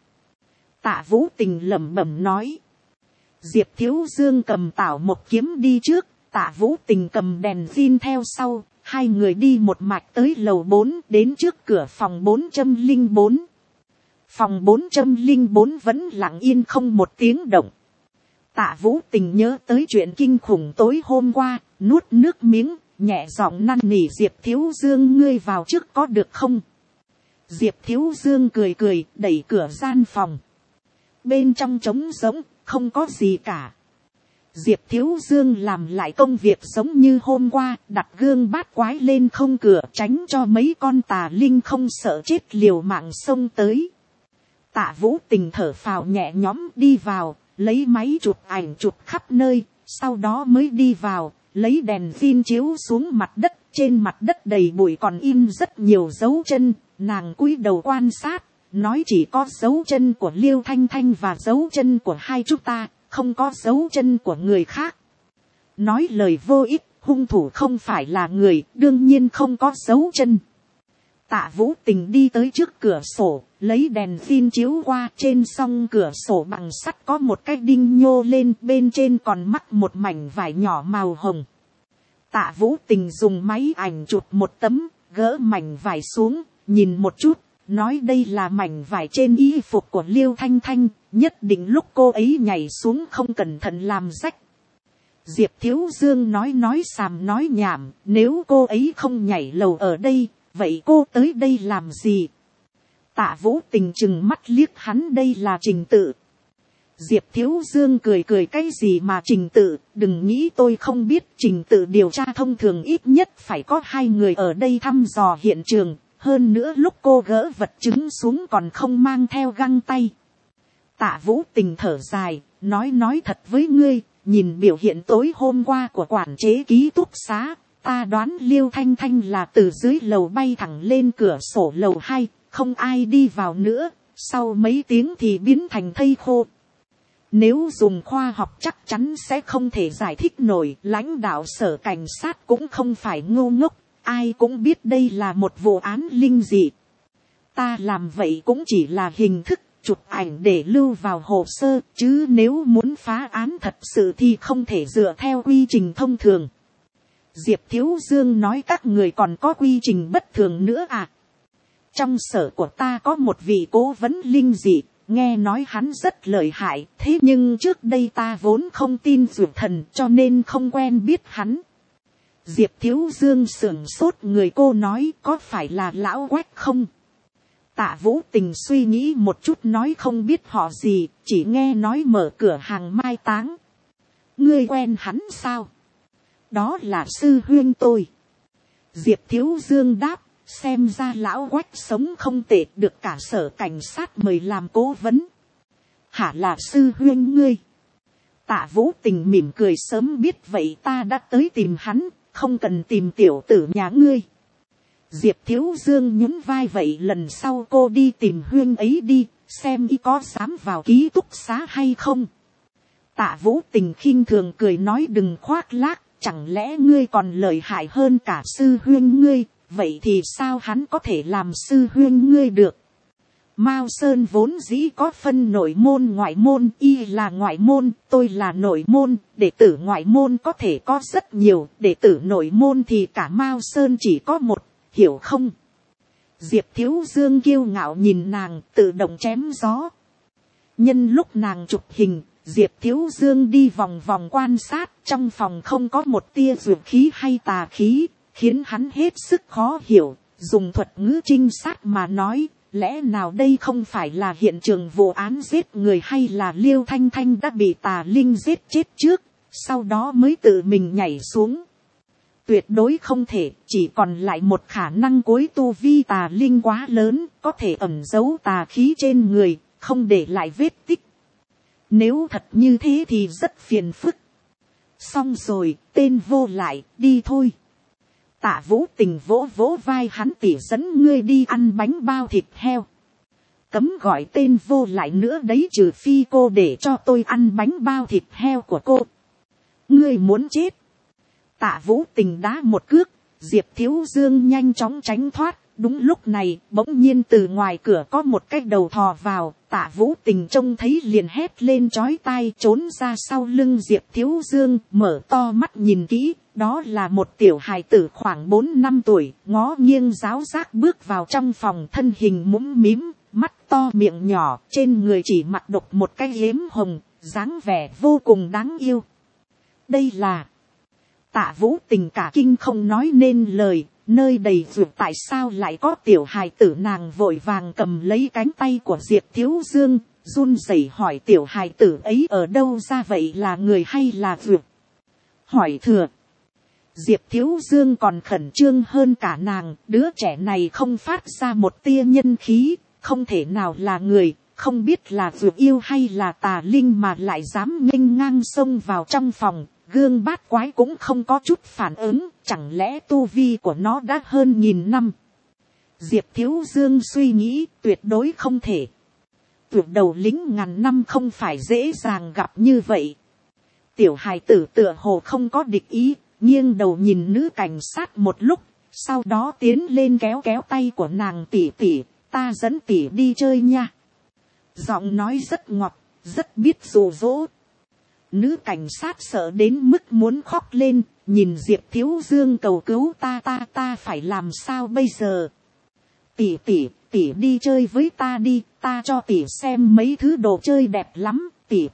Tạ Vũ Tình lẩm bẩm nói. Diệp Thiếu Dương cầm tảo mộc kiếm đi trước, Tạ Vũ Tình cầm đèn pin theo sau, hai người đi một mạch tới lầu 4, đến trước cửa phòng 404. Phòng 404 vẫn lặng yên không một tiếng động. Tạ Vũ Tình nhớ tới chuyện kinh khủng tối hôm qua, nuốt nước miếng, nhẹ giọng năn nỉ Diệp Thiếu Dương, ngươi vào trước có được không? Diệp Thiếu Dương cười cười, đẩy cửa gian phòng. Bên trong trống rỗng, không có gì cả. Diệp Thiếu Dương làm lại công việc giống như hôm qua, đặt gương bát quái lên không cửa, tránh cho mấy con tà linh không sợ chết liều mạng xông tới. Tạ Vũ Tình thở phào nhẹ nhõm đi vào, lấy máy chụp ảnh chụp khắp nơi, sau đó mới đi vào, lấy đèn pin chiếu xuống mặt đất, trên mặt đất đầy bụi còn in rất nhiều dấu chân, nàng cúi đầu quan sát, nói chỉ có dấu chân của Liêu Thanh Thanh và dấu chân của hai chúng ta, không có dấu chân của người khác. Nói lời vô ích, hung thủ không phải là người, đương nhiên không có dấu chân. Tạ Vũ Tình đi tới trước cửa sổ, lấy đèn pin chiếu qua, trên song cửa sổ bằng sắt có một cái đinh nhô lên, bên trên còn mắc một mảnh vải nhỏ màu hồng. Tạ Vũ Tình dùng máy ảnh chụp một tấm, gỡ mảnh vải xuống, nhìn một chút, nói đây là mảnh vải trên y phục của Liêu Thanh Thanh, nhất định lúc cô ấy nhảy xuống không cẩn thận làm rách. Diệp Thiếu Dương nói xàm nói nhảm, nếu cô ấy không nhảy lầu ở đây, vậy cô tới đây làm gì? Tạ Vũ Tình chừng mắt liếc hắn, đây là trình tự. Diệp Thiếu Dương cười cười, cái gì mà trình tự, đừng nghĩ tôi không biết, trình tự điều tra thông thường ít nhất phải có 2 người ở đây thăm dò hiện trường, hơn nữa lúc cô gỡ vật chứng xuống còn không mang theo găng tay. Tạ Vũ Tình thở dài, nói thật với ngươi, nhìn biểu hiện tối hôm qua của quản chế ký túc xá, ta đoán Liêu Thanh Thanh là từ dưới lầu bay thẳng lên cửa sổ lầu 2, không ai đi vào nữa, sau mấy tiếng thì biến thành thây khô. Nếu dùng khoa học chắc chắn sẽ không thể giải thích nổi, lãnh đạo sở cảnh sát cũng không phải ngu ngốc, ai cũng biết đây là một vụ án linh dị. Ta làm vậy cũng chỉ là hình thức, chụp ảnh để lưu vào hồ sơ, chứ nếu muốn phá án thật sự thì không thể dựa theo quy trình thông thường. Diệp Thiếu Dương nói các người còn có quy trình bất thường nữa à? Trong sở của ta có một vị cố vấn linh dị, nghe nói hắn rất lợi hại, thế nhưng trước đây ta vốn không tin dược thần cho nên không quen biết hắn. Diệp Thiếu Dương sửng sốt, người cô nói có phải là lão Quách không? Tạ Vũ Tình suy nghĩ một chút nói không biết họ gì, chỉ nghe nói mở cửa hàng mai táng. Ngươi quen hắn sao? Đó là sư huynh tôi. Diệp Thiếu Dương đáp, xem ra lão Quách sống không tệ, được cả sở cảnh sát mời làm cố vấn. Hả, là sư huynh ngươi? Tạ Vũ Tình mỉm cười, sớm biết vậy ta đã tới tìm hắn, không cần tìm tiểu tử nhà ngươi. Diệp Thiếu Dương nhún vai, vậy lần sau cô đi tìm huynh ấy đi, xem y có dám vào ký túc xá hay không. Tạ Vũ Tình khinh thường cười nói, đừng khoác lác, chẳng lẽ ngươi còn lợi hại hơn cả sư huynh ngươi, vậy thì sao hắn có thể làm sư huynh ngươi được. Mao Sơn vốn dĩ có phân nội môn ngoại môn, y là ngoại môn, tôi là nội môn, đệ tử ngoại môn có thể có rất nhiều, đệ tử nội môn thì cả Mao Sơn chỉ có một, hiểu không? Diệp Thiếu Dương kiêu ngạo nhìn nàng, tự động chém gió. Nhân lúc nàng chụp hình, Diệp Thiếu Dương đi vòng vòng quan sát, trong phòng không có một tia dược khí hay tà khí, khiến hắn hết sức khó hiểu, dùng thuật ngữ trinh sát mà nói, lẽ nào đây không phải là hiện trường vụ án giết người, hay là Liêu Thanh Thanh đã bị tà linh giết chết trước, sau đó mới tự mình nhảy xuống. tuyệt đối không thể, chỉ còn lại một khả năng cuối tu vi tà linh quá lớn, có thể ẩn giấu tà khí trên người, không để lại vết tích. Nếu thật như thế thì rất phiền phức. Xong rồi, tên vô lại, đi thôi. Tạ Vũ Tình vỗ vỗ vai hắn, tỉ dẫn ngươi đi ăn bánh bao thịt heo. Cấm gọi tên vô lại nữa đấy, trừ phi cô để cho tôi ăn bánh bao thịt heo của cô. Ngươi muốn chết. Tạ Vũ Tình đá một cước, Diệp Thiếu Dương nhanh chóng tránh thoát. Đúng lúc này, bỗng nhiên từ ngoài cửa có một cái đầu thò vào, Tạ Vũ Tình trông thấy liền hét lên chói tai, trốn ra sau lưng Diệp Thiếu Dương, mở to mắt nhìn kỹ, đó là một tiểu hài tử khoảng 4 năm tuổi, ngó nghiêng giáo giác bước vào trong phòng, thân hình mũm mĩm, mắt to miệng nhỏ, trên người chỉ mặc độc một cái yếm hồng, dáng vẻ vô cùng đáng yêu. Đây là... Tạ Vũ Tình cả kinh không nói nên lời, nơi đầy ruột tại sao lại có tiểu hài tử, nàng vội vàng cầm lấy cánh tay của Diệp Thiếu Dương, run rẩy hỏi tiểu hài tử ấy ở đâu ra vậy, là người hay là ruột? Hỏi thừa. Diệp Thiếu Dương còn khẩn trương hơn cả nàng, đứa trẻ này không phát ra một tia nhân khí, không thể nào là người, không biết là ruột yêu hay là tà linh mà lại dám nghênh ngang xông vào trong phòng. Gương bát quái cũng không có chút phản ứng, chẳng lẽ tu vi của nó đã hơn 1000 năm. Diệp Thiếu Dương suy nghĩ, tuyệt đối không thể. Tuyệt đầu lính ngàn năm không phải dễ dàng gặp như vậy. Tiểu hài tử tựa hồ không có địch ý, nghiêng đầu nhìn nữ cảnh sát một lúc, sau đó tiến lên kéo kéo tay của nàng, tỷ tỷ, ta dẫn tỷ đi chơi nha. Giọng nói rất ngọt, rất biết dụ dỗ. Nữ cảnh sát sợ đến mức muốn khóc lên, nhìn Diệp Thiếu Dương cầu cứu, ta phải làm sao bây giờ? Tỷ đi chơi với ta đi, ta cho tỷ xem mấy thứ đồ chơi đẹp lắm, tỷ.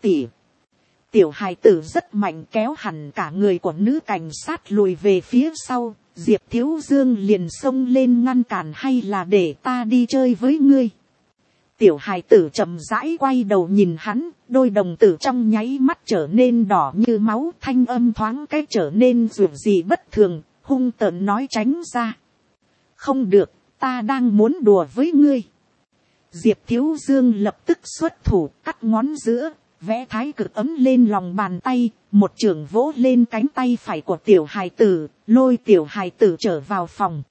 Tiểu hài tử rất mạnh, kéo hẳn cả người của nữ cảnh sát lùi về phía sau, Diệp Thiếu Dương liền xông lên ngăn cản, hay là để ta đi chơi với ngươi? Tiểu hài tử chậm rãi quay đầu nhìn hắn, đôi đồng tử trong nháy mắt trở nên đỏ như máu, thanh âm thoáng cái trở nên ruột gì bất thường, hung tợn nói tránh ra. Không được, ta đang muốn đùa với ngươi. Diệp Thiếu Dương lập tức xuất thủ, cắt ngón giữa, vẽ thái cực ấm lên lòng bàn tay, một chưởng vỗ lên cánh tay phải của tiểu hài tử, lôi tiểu hài tử trở vào phòng.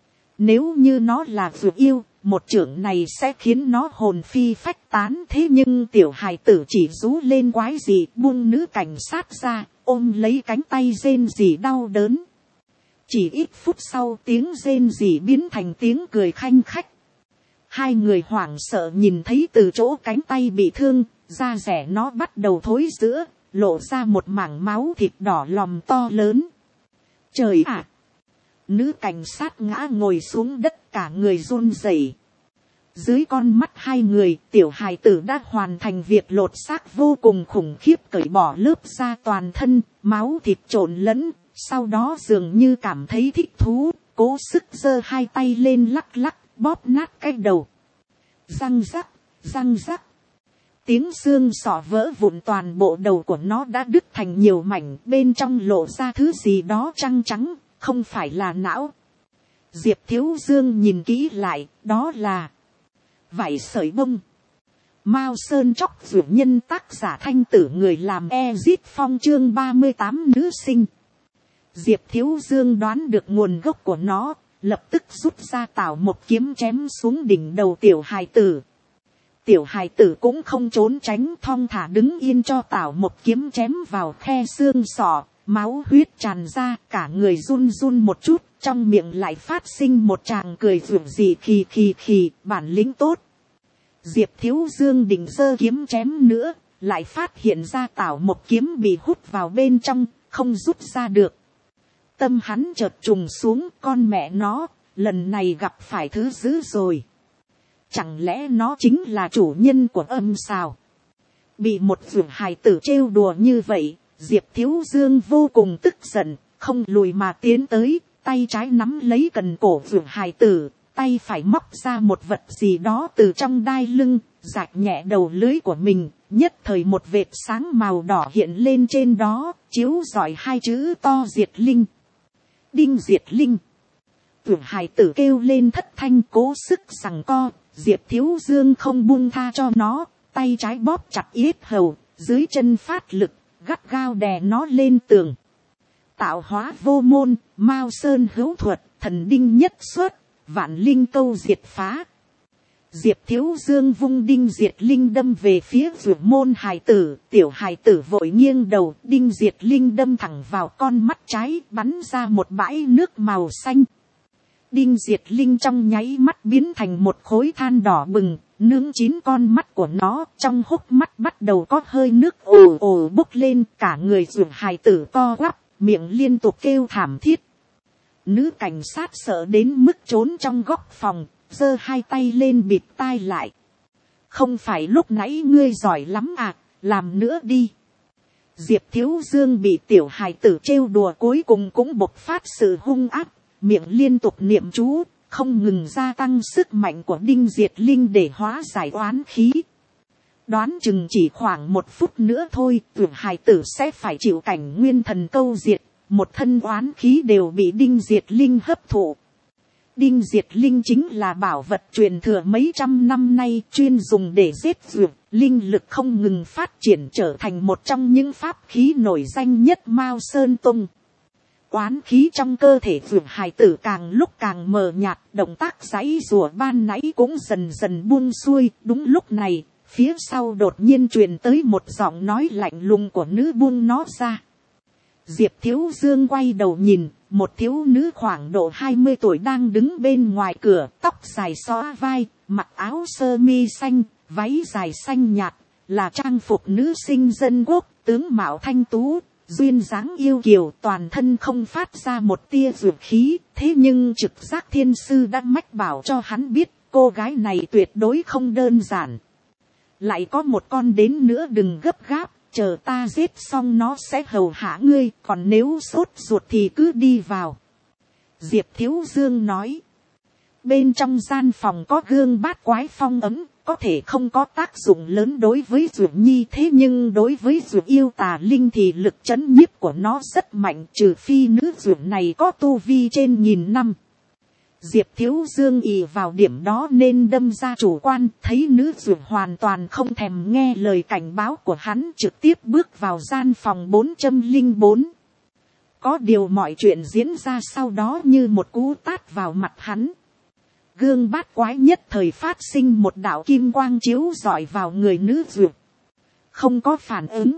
Nếu như nó là ruột yêu, một chưởng này sẽ khiến nó hồn phi phách tán, thế nhưng tiểu hài tử chỉ rú lên quái gì, buông nữ cảnh sát ra, ôm lấy cánh tay rên rỉ đau đớn. Chỉ ít phút sau, tiếng rên rỉ biến thành tiếng cười khanh khách. Hai người hoảng sợ nhìn thấy từ chỗ cánh tay bị thương, da rẻ nó bắt đầu thối rữa, lộ ra một mảng máu thịt đỏ lòm to lớn. Trời ạ! Nữ cảnh sát ngã ngồi xuống đất, cả người run rẩy. Dưới con mắt hai người, tiểu hài tử đã hoàn thành việc lột xác vô cùng khủng khiếp, cởi bỏ lớp da toàn thân, máu thịt trộn lẫn, sau đó dường như cảm thấy thích thú, cố sức giơ hai tay lên lắc lắc, bóp nát cái đầu. Răng rắc, răng rắc. Tiếng xương sọ vỡ vụn, toàn bộ đầu của nó đã đứt thành nhiều mảnh, bên trong lộ ra thứ gì đó trắng trắng, không phải là não. Diệp Thiếu Dương nhìn kỹ lại, đó là vảy sợi bông. Mao Sơn Chóc Dụ Nhân, tác giả Thanh Tử, người làm Ezit Phong, chương 38 nữ sinh. Diệp Thiếu Dương đoán được nguồn gốc của nó, lập tức rút ra Tảo một kiếm chém xuống đỉnh đầu tiểu hài tử. Tiểu hài tử cũng không trốn tránh, thong thả đứng yên cho Tảo một kiếm chém vào khe xương sọ, máu huyết tràn ra, cả người run run một chút, trong miệng lại phát sinh một tràng cười rủa gì khì, bản lĩnh tốt. Diệp Thiếu Dương định giơ kiếm chém nữa, lại phát hiện ra Tảo một kiếm bị hút vào bên trong, không rút ra được. Tâm hắn chợt trùng xuống, con mẹ nó, lần này gặp phải thứ dữ rồi. Chẳng lẽ nó chính là chủ nhân của âm sao? Bị một vườn hài tử trêu đùa như vậy, Diệp Thiếu Dương vô cùng tức giận, không lùi mà tiến tới, tay trái nắm lấy cần cổ vườn hài tử, tay phải móc ra một vật gì đó từ trong đai lưng, rạch nhẹ đầu lưới của mình, nhất thời một vệt sáng màu đỏ hiện lên trên đó, chiếu rọi hai chữ to Diệt Linh. Đinh Diệt Linh. Tưởng hài tử kêu lên thất thanh cố sức giằng co, Diệp Thiếu Dương không buông tha cho nó, tay trái bóp chặt yết hầu, dưới chân phát lực, gắt gao đè nó lên tường. Tạo hóa vô môn, Mao Sơn hữu thuật, thần đinh nhất xuất, vạn linh câu diệt phá. Diệp Thiếu Dương vung Đinh Diệt Linh đâm về phía vượt môn hài tử, tiểu hài tử vội nghiêng đầu, Đinh Diệt Linh đâm thẳng vào con mắt trái, bắn ra một bãi nước màu xanh. Đinh Diệt Linh trong nháy mắt biến thành một khối than đỏ bừng, nướng chín con mắt của nó, trong hốc mắt bắt đầu có hơi nước ồ ồ bốc lên, cả người vượt hài tử co quắp, miệng liên tục kêu thảm thiết. Nữ cảnh sát sợ đến mức trốn trong góc phòng, giơ hai tay lên bịt tai lại. Không phải lúc nãy ngươi giỏi lắm à, làm nữa đi. Diệp Thiếu Dương bị tiểu hài tử trêu đùa cuối cùng cũng bộc phát sự hung ác, miệng liên tục niệm chú, không ngừng gia tăng sức mạnh của Đinh Diệt Linh để hóa giải oán khí. Đoán chừng chỉ khoảng 1 phút nữa thôi, tiểu hài tử sẽ phải chịu cảnh nguyên thần câu diệt, một thân oán khí đều bị Đinh Diệt Linh hấp thụ. Đinh Diệt Linh chính là bảo vật truyền thừa mấy trăm năm nay, chuyên dùng để giết dược, linh lực không ngừng phát triển trở thành một trong những pháp khí nổi danh nhất Mao Sơn Tông. Oán khí trong cơ thể dược hài tử càng lúc càng mờ nhạt, động tác giãy giụa ban nãy cũng dần dần buông xuôi. Đúng lúc này, phía sau đột nhiên truyền tới một giọng nói lạnh lùng của nữ buông nó ra. Diệp Thiếu Dương quay đầu nhìn, một thiếu nữ khoảng độ 20 tuổi đang đứng bên ngoài cửa, tóc dài xõa vai, mặc áo sơ mi xanh, váy dài xanh nhạt, là trang phục nữ sinh dân quốc, tướng mạo thanh tú, duyên dáng yêu kiều, toàn thân không phát ra một tia dược khí, thế nhưng trực giác thiên sư đã mách bảo cho hắn biết, cô gái này tuyệt đối không đơn giản. Lại có một con đến nữa, đừng gấp gáp, chờ ta giết xong nó sẽ hầu hạ ngươi, còn nếu sốt ruột thì cứ đi vào. Diệp Thiếu Dương nói. Bên trong gian phòng có gương bát quái phong ấm, có thể không có tác dụng lớn đối với dược nhi, thế nhưng đối với dược yêu tà linh thì lực chấn nhiếp của nó rất mạnh, trừ phi nữ dược này có tu vi trên 1000 năm. Diệp Thiếu Dương ỷ vào điểm đó nên đâm ra chủ quan, thấy nữ dược hoàn toàn không thèm nghe lời cảnh báo của hắn, trực tiếp bước vào gian phòng 404. Có điều mọi chuyện diễn ra sau đó như một cú tát vào mặt hắn. Gương bát quái nhất thời phát sinh một đạo kim quang chiếu rọi vào người nữ dược. Không có phản ứng.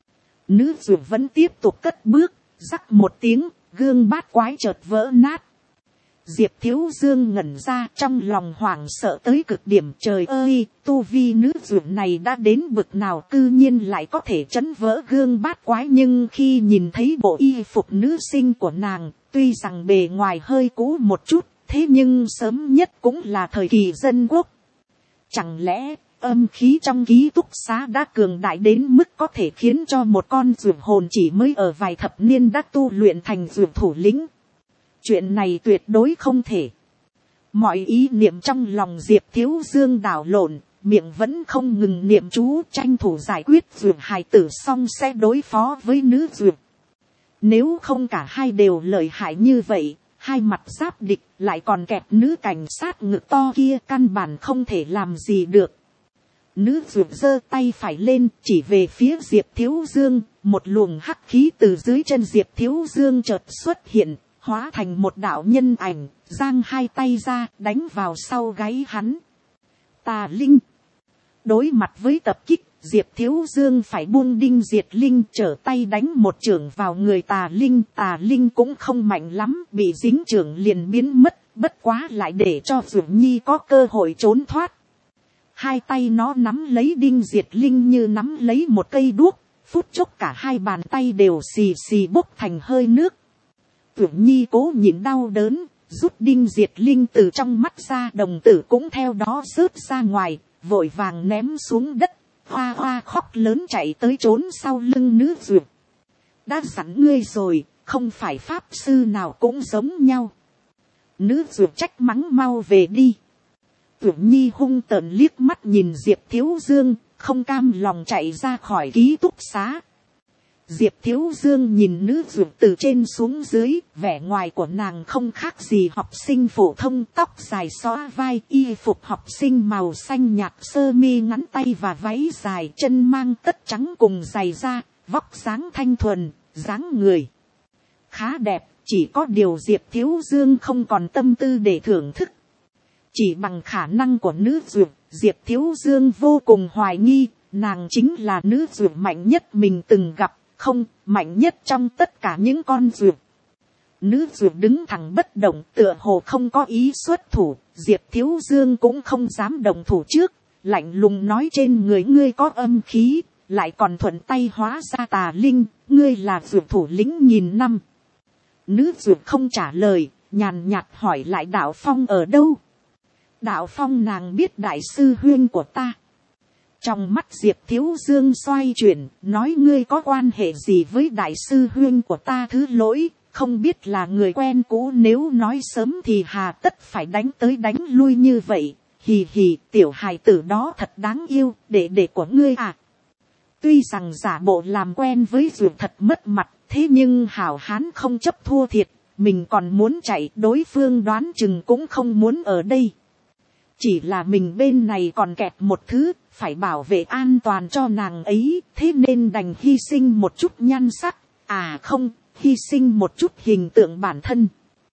Nữ dược vẫn tiếp tục cất bước, rắc một tiếng, gương bát quái chợt vỡ nát. Diệp Thiếu Dương ngẩn ra, trong lòng hoảng sợ tới cực điểm. Trời ơi, tu vi nữ dược này đã đến bực nào, cư nhiên lại có thể chấn vỡ gương bát quái. Nhưng khi nhìn thấy bộ y phục nữ sinh của nàng, tuy rằng bề ngoài hơi cũ một chút, thế nhưng sớm nhất cũng là thời kỳ dân quốc. Chẳng lẽ âm khí trong ký túc xá đã cường đại đến mức có thể khiến cho một con dược hồn chỉ mới ở vài thập niên đã tu luyện thành dược thủ lĩnh? Chuyện này tuyệt đối không thể. Mọi ý niệm trong lòng Diệp Thiếu Dương đảo lộn, miệng vẫn không ngừng niệm chú, tranh thủ giải quyết dược hài tử xong sẽ đối phó với nữ dược. Nếu không cả hai đều lợi hại như vậy, hai mặt giáp địch lại còn kẹp nữ cảnh sát ngực to kia, căn bản không thể làm gì được. Nữ dược giơ tay phải lên chỉ về phía Diệp Thiếu Dương, một luồng hắc khí từ dưới chân Diệp Thiếu Dương chợt xuất hiện, hóa thành một đạo nhân ảnh, giang hai tay ra đánh vào sau gáy hắn. Tà linh. Đối mặt với tập kích, Diệp Thiếu Dương phải buông Đinh Diệt Linh, trở tay đánh một chưởng vào người tà linh. Tà linh cũng không mạnh lắm, bị dính chưởng liền biến mất, bất quá lại để cho Dược Nhi có cơ hội trốn thoát. Hai tay nó nắm lấy Đinh Diệt Linh như nắm lấy một cây đuốc, phút chốc cả hai bàn tay đều xì xì bốc thành hơi nước. Dược Nhi cố nhịn đau đớn, rút Đinh Diệt Linh từ trong mắt ra, đồng tử cũng theo đó rớt ra ngoài, vội vàng ném xuống đất. Hoa hoa khóc lớn chạy tới trốn sau lưng nữ dược. Đã dặn ngươi rồi, không phải pháp sư nào cũng giống nhau. Nữ dược trách mắng, mau về đi. Dược Nhi hung tợn liếc mắt nhìn Diệp Thiếu Dương, không cam lòng chạy ra khỏi ký túc xá. Diệp Thiếu Dương nhìn nữ dược từ trên xuống dưới, vẻ ngoài của nàng không khác gì học sinh phổ thông, tóc dài xõa vai, y phục học sinh màu xanh nhạt, sơ mi ngắn tay và váy dài, chân mang tất trắng cùng giày da, vóc dáng thanh thuần, dáng người khá đẹp, chỉ có điều Diệp Thiếu Dương không còn tâm tư để thưởng thức. Chỉ bằng khả năng của nữ dược, Diệp Thiếu Dương vô cùng hoài nghi, nàng chính là nữ dược mạnh nhất mình từng gặp, không, mạnh nhất trong tất cả những con dược. Nữ dược đứng thẳng bất động, tựa hồ không có ý xuất thủ, Diệp Thiếu Dương cũng không dám động thủ trước, lạnh lùng nói trên người ngươi có âm khí, lại còn thuận tay hóa ra tà linh, ngươi là dược thủ lĩnh nghìn năm. Nữ dược không trả lời, nhàn nhạt hỏi lại Đạo Phong ở đâu. Đạo Phong nàng biết đại sư huyên của ta. Trong mắt Diệp Thiếu Dương xoay chuyển, nói ngươi có quan hệ gì với đại sư huyên của ta, thứ lỗi, không biết là người quen cũ, nếu nói sớm thì hà tất phải đánh tới đánh lui như vậy. Hì hì, tiểu hài tử đó thật đáng yêu, đệ của ngươi à. Tuy rằng giả bộ làm quen với dược thật mất mặt, thế nhưng hảo hán không chấp thua thiệt, mình còn muốn chạy, đối phương đoán chừng cũng không muốn ở đây. Chỉ là mình bên này còn kẹt một thứ, phải bảo vệ an toàn cho nàng ấy, thế nên đành hy sinh một chút nhan sắc, à không, hy sinh một chút hình tượng bản thân.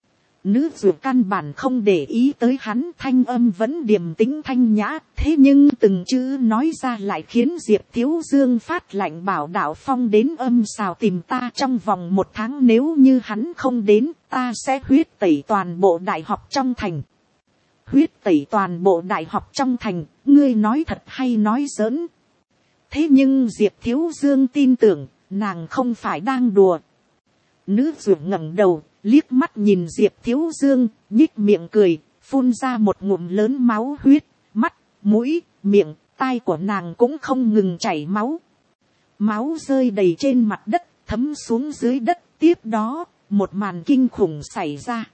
Nữ dược căn bản không để ý tới hắn, thanh âm vẫn điềm tĩnh thanh nhã, thế nhưng từng chữ nói ra lại khiến Diệp Thiếu Dương phát lạnh, bảo Đạo Phong đến âm xào tìm ta trong vòng 1 tháng, nếu như hắn không đến, ta sẽ huyết tẩy toàn bộ đại học trong thành. Huyết tẩy toàn bộ đại học trong thành, ngươi nói thật hay nói giỡn? Thế nhưng Diệp Thiếu Dương tin tưởng, nàng không phải đang đùa. Nữ dược ngẩng đầu, liếc mắt nhìn Diệp Thiếu Dương, nhích miệng cười, phun ra một ngụm lớn máu huyết, mắt, mũi, miệng, tai của nàng cũng không ngừng chảy máu. Máu rơi đầy trên mặt đất, thấm xuống dưới đất, tiếp đó, một màn kinh khủng xảy ra.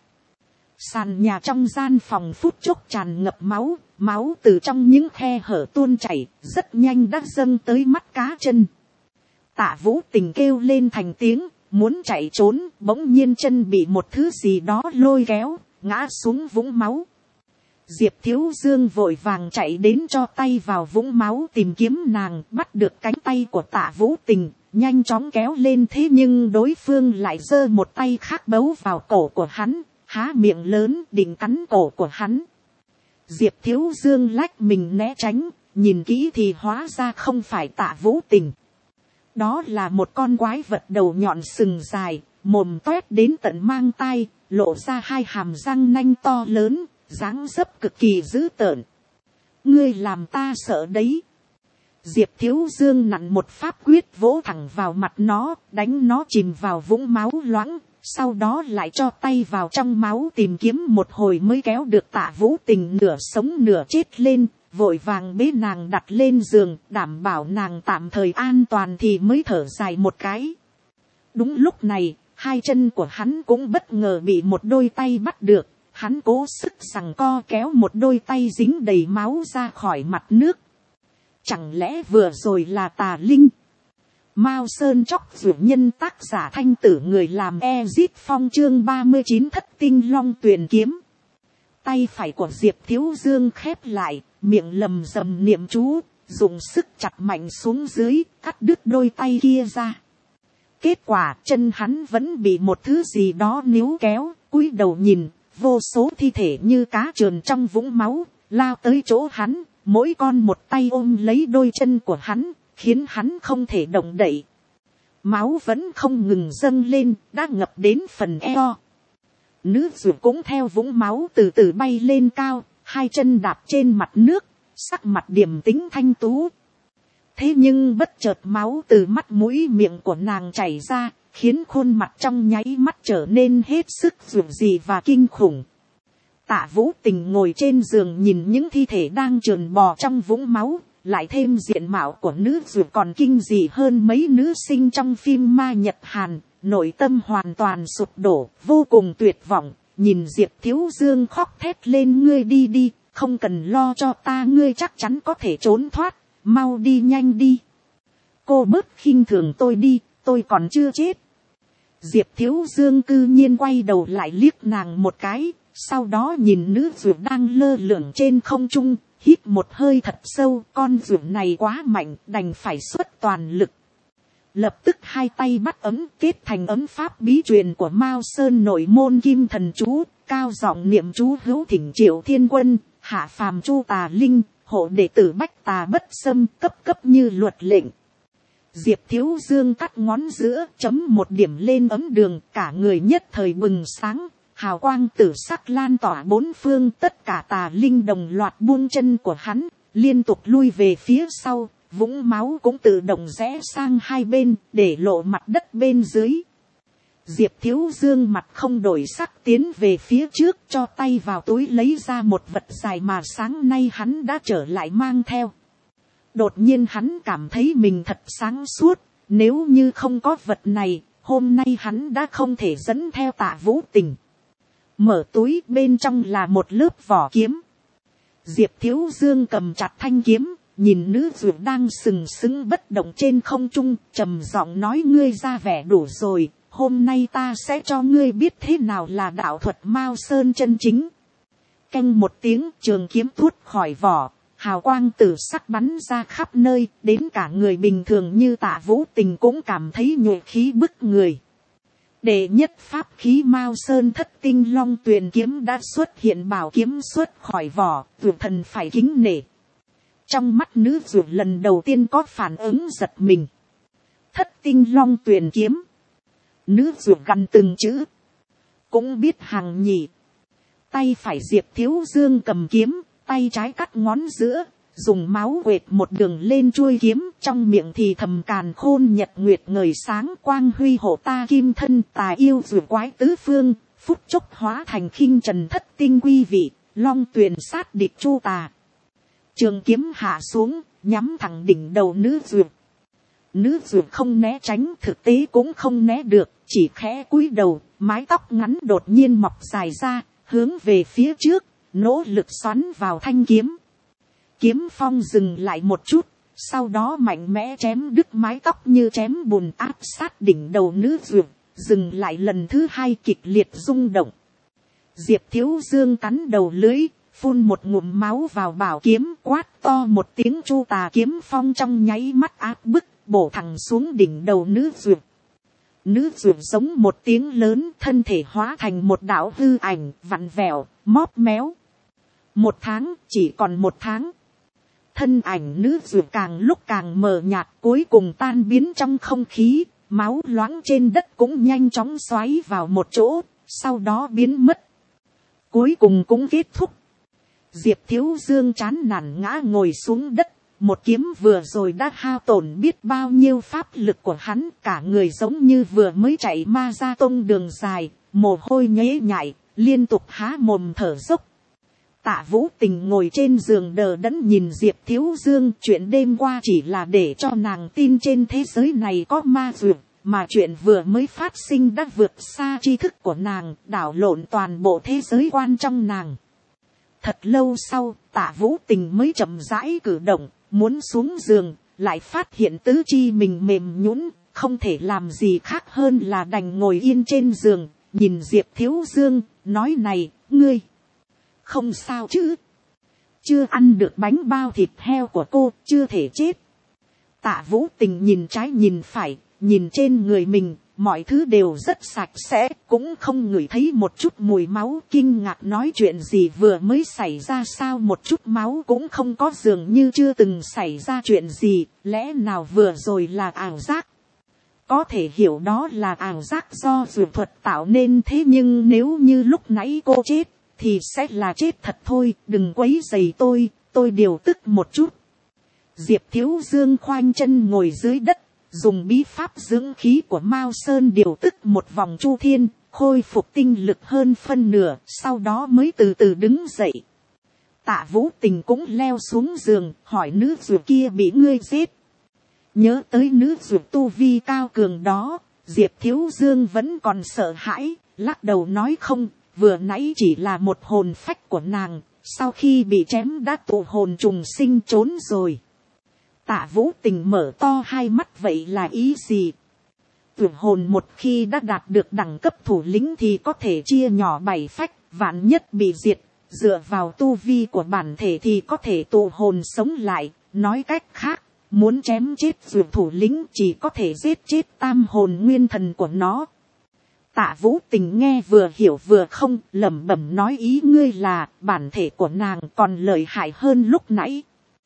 Sàn nhà trong gian phòng phút chốc tràn ngập máu, máu từ trong những khe hở tuôn chảy, rất nhanh đã dâng tới mắt cá chân. Tạ Vũ Tình kêu lên thành tiếng, muốn chạy trốn, bỗng nhiên chân bị một thứ gì đó lôi kéo, ngã xuống vũng máu. Diệp Thiếu Dương vội vàng chạy đến cho tay vào vũng máu tìm kiếm nàng, bắt được cánh tay của Tạ Vũ Tình, nhanh chóng kéo lên, thế nhưng đối phương lại giơ một tay khác bấu vào cổ của hắn, há miệng lớn định cắn cổ của hắn. Diệp Thiếu Dương lách mình né tránh, nhìn kỹ thì hóa ra không phải Tạ Vũ Tình. Đó là một con quái vật đầu nhọn sừng dài, mồm toét đến tận mang tai, lộ ra 2 hàm răng nanh to lớn, dáng dấp cực kỳ dữ tợn. Ngươi làm ta sợ đấy. Diệp Thiếu Dương nặn một pháp quyết vỗ thẳng vào mặt nó, đánh nó chìm vào vũng máu loãng, sau đó lại cho tay vào trong máu tìm kiếm một hồi mới kéo được Tạ Vũ Tình nửa sống nửa chết lên, vội vàng bế nàng đặt lên giường, đảm bảo nàng tạm thời an toàn thì mới thở dài một cái. Đúng lúc này, 2 chân của hắn cũng bất ngờ bị một đôi tay bắt được, hắn cố sức giằng co kéo một đôi tay dính đầy máu ra khỏi mặt nước. Chẳng lẽ vừa rồi là tà linh? Mao Sơn Chóc Dược Nhân, tác giả Thanh Tử, người làm Ezit Phong, chương 39 Thất Tinh Long Tuyền Kiếm. Tay phải của Diệp Thiếu Dương khép lại, miệng lầm rầm niệm chú, dùng sức chặt mạnh xuống dưới, cắt đứt đôi tay kia ra. Kết quả chân hắn vẫn bị một thứ gì đó níu kéo, cúi đầu nhìn, vô số thi thể như cá trườn trong vũng máu, lao tới chỗ hắn, mỗi con một tay ôm lấy đôi chân của hắn, khiến hắn không thể động đậy. Máu vẫn không ngừng dâng lên, đã ngập đến phần eo. Nữ dược cũng theo vũng máu từ từ bay lên cao, 2 chân đạp trên mặt nước, sắc mặt điềm tĩnh thanh tú. Thế nhưng bất chợt máu từ mắt mũi miệng của nàng chảy ra, khiến khuôn mặt trong nháy mắt trở nên hết sức rùng rì và kinh khủng. Tạ Vũ Tình ngồi trên giường nhìn những thi thể đang trườn bò trong vũng máu, lại thêm diện mạo của nữ dược còn kinh dị hơn mấy nữ sinh trong phim ma Nhật Hàn, nội tâm hoàn toàn sụp đổ, vô cùng tuyệt vọng, nhìn Diệp Thiếu Dương khóc thét lên, ngươi đi đi, không cần lo cho ta, ngươi chắc chắn có thể trốn thoát, mau đi nhanh đi. Cô bớt khinh thường tôi đi, tôi còn chưa chết. Diệp Thiếu Dương cư nhiên quay đầu lại liếc nàng một cái, sau đó nhìn nữ ruột đang lơ lửng trên không trung, hít một hơi thật sâu, con ruột này quá mạnh, đành phải xuất toàn lực. Lập tức hai tay bắt ấm, kết thành ấm pháp bí truyền của Mao Sơn nội môn kim thần chú, cao giọng niệm chú hữu thỉnh Triệu Thiên Quân, hạ phàm Chu Tà Linh, hộ đệ tử Bách Tà bất xâm, cấp cấp như luật lệnh. Diệp Thiếu Dương cắt ngón giữa, chấm một điểm lên ấm đường, cả người nhất thời bừng sáng, hào quang tử sắc lan tỏa bốn phương, tất cả tà linh đồng loạt buông chân của hắn, liên tục lui về phía sau, vũng máu cũng tự động rẽ sang hai bên, để lộ mặt đất bên dưới. Diệp Thiếu Dương mặt không đổi sắc tiến về phía trước, cho tay vào túi lấy ra một vật dài mà sáng nay hắn đã trở lại mang theo. Đột nhiên hắn cảm thấy mình thật sáng suốt, nếu như không có vật này, hôm nay hắn đã không thể dẫn theo Tạ Vũ Tình. Mở túi, bên trong là một lớp vỏ kiếm. Diệp Thiếu Dương cầm chặt thanh kiếm, nhìn nữ ruột đang sừng sững bất động trên không trung, trầm giọng nói: ngươi ra vẻ đủ rồi, hôm nay ta sẽ cho ngươi biết thế nào là đạo thuật Mao Sơn chân chính. Canh một tiếng, trường kiếm tuốt khỏi vỏ, hào quang tử sắc bắn ra khắp nơi, đến cả người bình thường như Tạ Vũ Tình cũng cảm thấy nhuệ khí bức người. Đệ nhất pháp khí Mao Sơn Thất Tinh Long Tuyền kiếm đã xuất hiện, bảo kiếm xuất khỏi vỏ, ruột thần phải kính nể. Trong mắt nữ ruột lần đầu tiên có phản ứng giật mình. Thất Tinh Long Tuyền kiếm. Nữ ruột gần từng chữ, cũng biết hàng nhỉ. Tay phải Diệp Thiếu Dương cầm kiếm, tay trái cắt ngón giữa, dùng máu quệt một đường lên chuôi kiếm, trong miệng thì thầm càn khôn nhật nguyệt ngời sáng, quang huy hộ ta kim thân, tà yêu rùa quái tứ phương, phút chốc hóa thành khinh trần thất tinh quy vị, long tuyền sát địch chu tà. Trường kiếm hạ xuống, nhắm thẳng đỉnh đầu nữ ruột. Nữ ruột không né tránh, thực tế cũng không né được, chỉ khẽ cúi đầu, mái tóc ngắn đột nhiên mọc dài ra, hướng về phía trước, nỗ lực xoắn vào thanh kiếm. Kiếm phong dừng lại một chút, sau đó mạnh mẽ chém đứt mái tóc như chém bùn, áp sát đỉnh đầu nữ ruột, dừng lại lần thứ hai kịch liệt rung động. Diệp Thiếu Dương cắn đầu lưới, phun một ngụm máu vào bảo kiếm, quát to một tiếng, chu tà kiếm phong trong nháy mắt áp bức, bổ thẳng xuống đỉnh đầu nữ ruột. Nữ ruột giống một tiếng lớn, thân thể hóa thành một đạo hư ảnh, vặn vẹo, móp méo. Một tháng, chỉ còn một tháng. Thân ảnh nữ ruột càng lúc càng mờ nhạt, cuối cùng tan biến trong không khí, máu loãng trên đất cũng nhanh chóng xoáy vào một chỗ, sau đó biến mất. Cuối cùng cũng kết thúc. Diệp Thiếu Dương chán nản ngã ngồi xuống đất, một kiếm vừa rồi đã hao tổn biết bao nhiêu pháp lực của hắn, cả người giống như vừa mới chạy ma ra tông đường dài, mồ hôi nhễ nhại, liên tục há mồm thở dốc. Tạ Vũ Tình ngồi trên giường đờ đẫn nhìn Diệp Thiếu Dương, chuyện đêm qua chỉ là để cho nàng tin trên thế giới này có ma dược, mà chuyện vừa mới phát sinh đã vượt xa tri thức của nàng, đảo lộn toàn bộ thế giới quan trong nàng. Thật lâu sau, Tạ Vũ Tình mới chậm rãi cử động, muốn xuống giường, lại phát hiện tứ chi mình mềm nhũn, không thể làm gì khác hơn là đành ngồi yên trên giường, nhìn Diệp Thiếu Dương, nói: này, ngươi không sao chứ? Chưa ăn được bánh bao thịt heo của cô, chưa thể chết. Tạ Vũ Tình nhìn trái nhìn phải, nhìn trên người mình, mọi thứ đều rất sạch sẽ, cũng không ngửi thấy một chút mùi máu, kinh ngạc nói: chuyện gì vừa mới xảy ra sao một chút máu cũng không có, dường như chưa từng xảy ra chuyện gì, lẽ nào vừa rồi là ảo giác? Có thể hiểu đó là ảo giác do dược thuật tạo nên, thế nhưng nếu như lúc nãy cô chết, thì sẽ là chết thật thôi, đừng quấy rầy tôi điều tức một chút. Diệp Thiếu Dương khoanh chân ngồi dưới đất, dùng bí pháp dưỡng khí của Mao Sơn điều tức một vòng chu thiên, khôi phục tinh lực hơn phân nửa, sau đó mới từ từ đứng dậy. Tạ Vũ Tình cũng leo xuống giường, hỏi: nữ ruột kia bị ngươi giết? Nhớ tới nữ ruột tu vi cao cường đó, Diệp Thiếu Dương vẫn còn sợ hãi, lắc đầu nói: không, vừa nãy chỉ là một hồn phách của nàng, sau khi bị chém đã tụ hồn trùng sinh trốn rồi. Tạ Vũ Tình mở to hai mắt: vậy là ý gì? Tuyển hồn một khi đã đạt được đẳng cấp thủ lĩnh thì có thể chia nhỏ 7 phách, vạn nhất bị diệt, dựa vào tu vi của bản thể thì có thể tụ hồn sống lại. Nói cách khác, muốn chém chết tuyển thủ lĩnh chỉ có thể giết chết tam hồn nguyên thần của nó. Tạ Vũ Tình nghe vừa hiểu vừa không, lẩm bẩm nói ý ngươi là bản thể của nàng còn lợi hại hơn lúc nãy.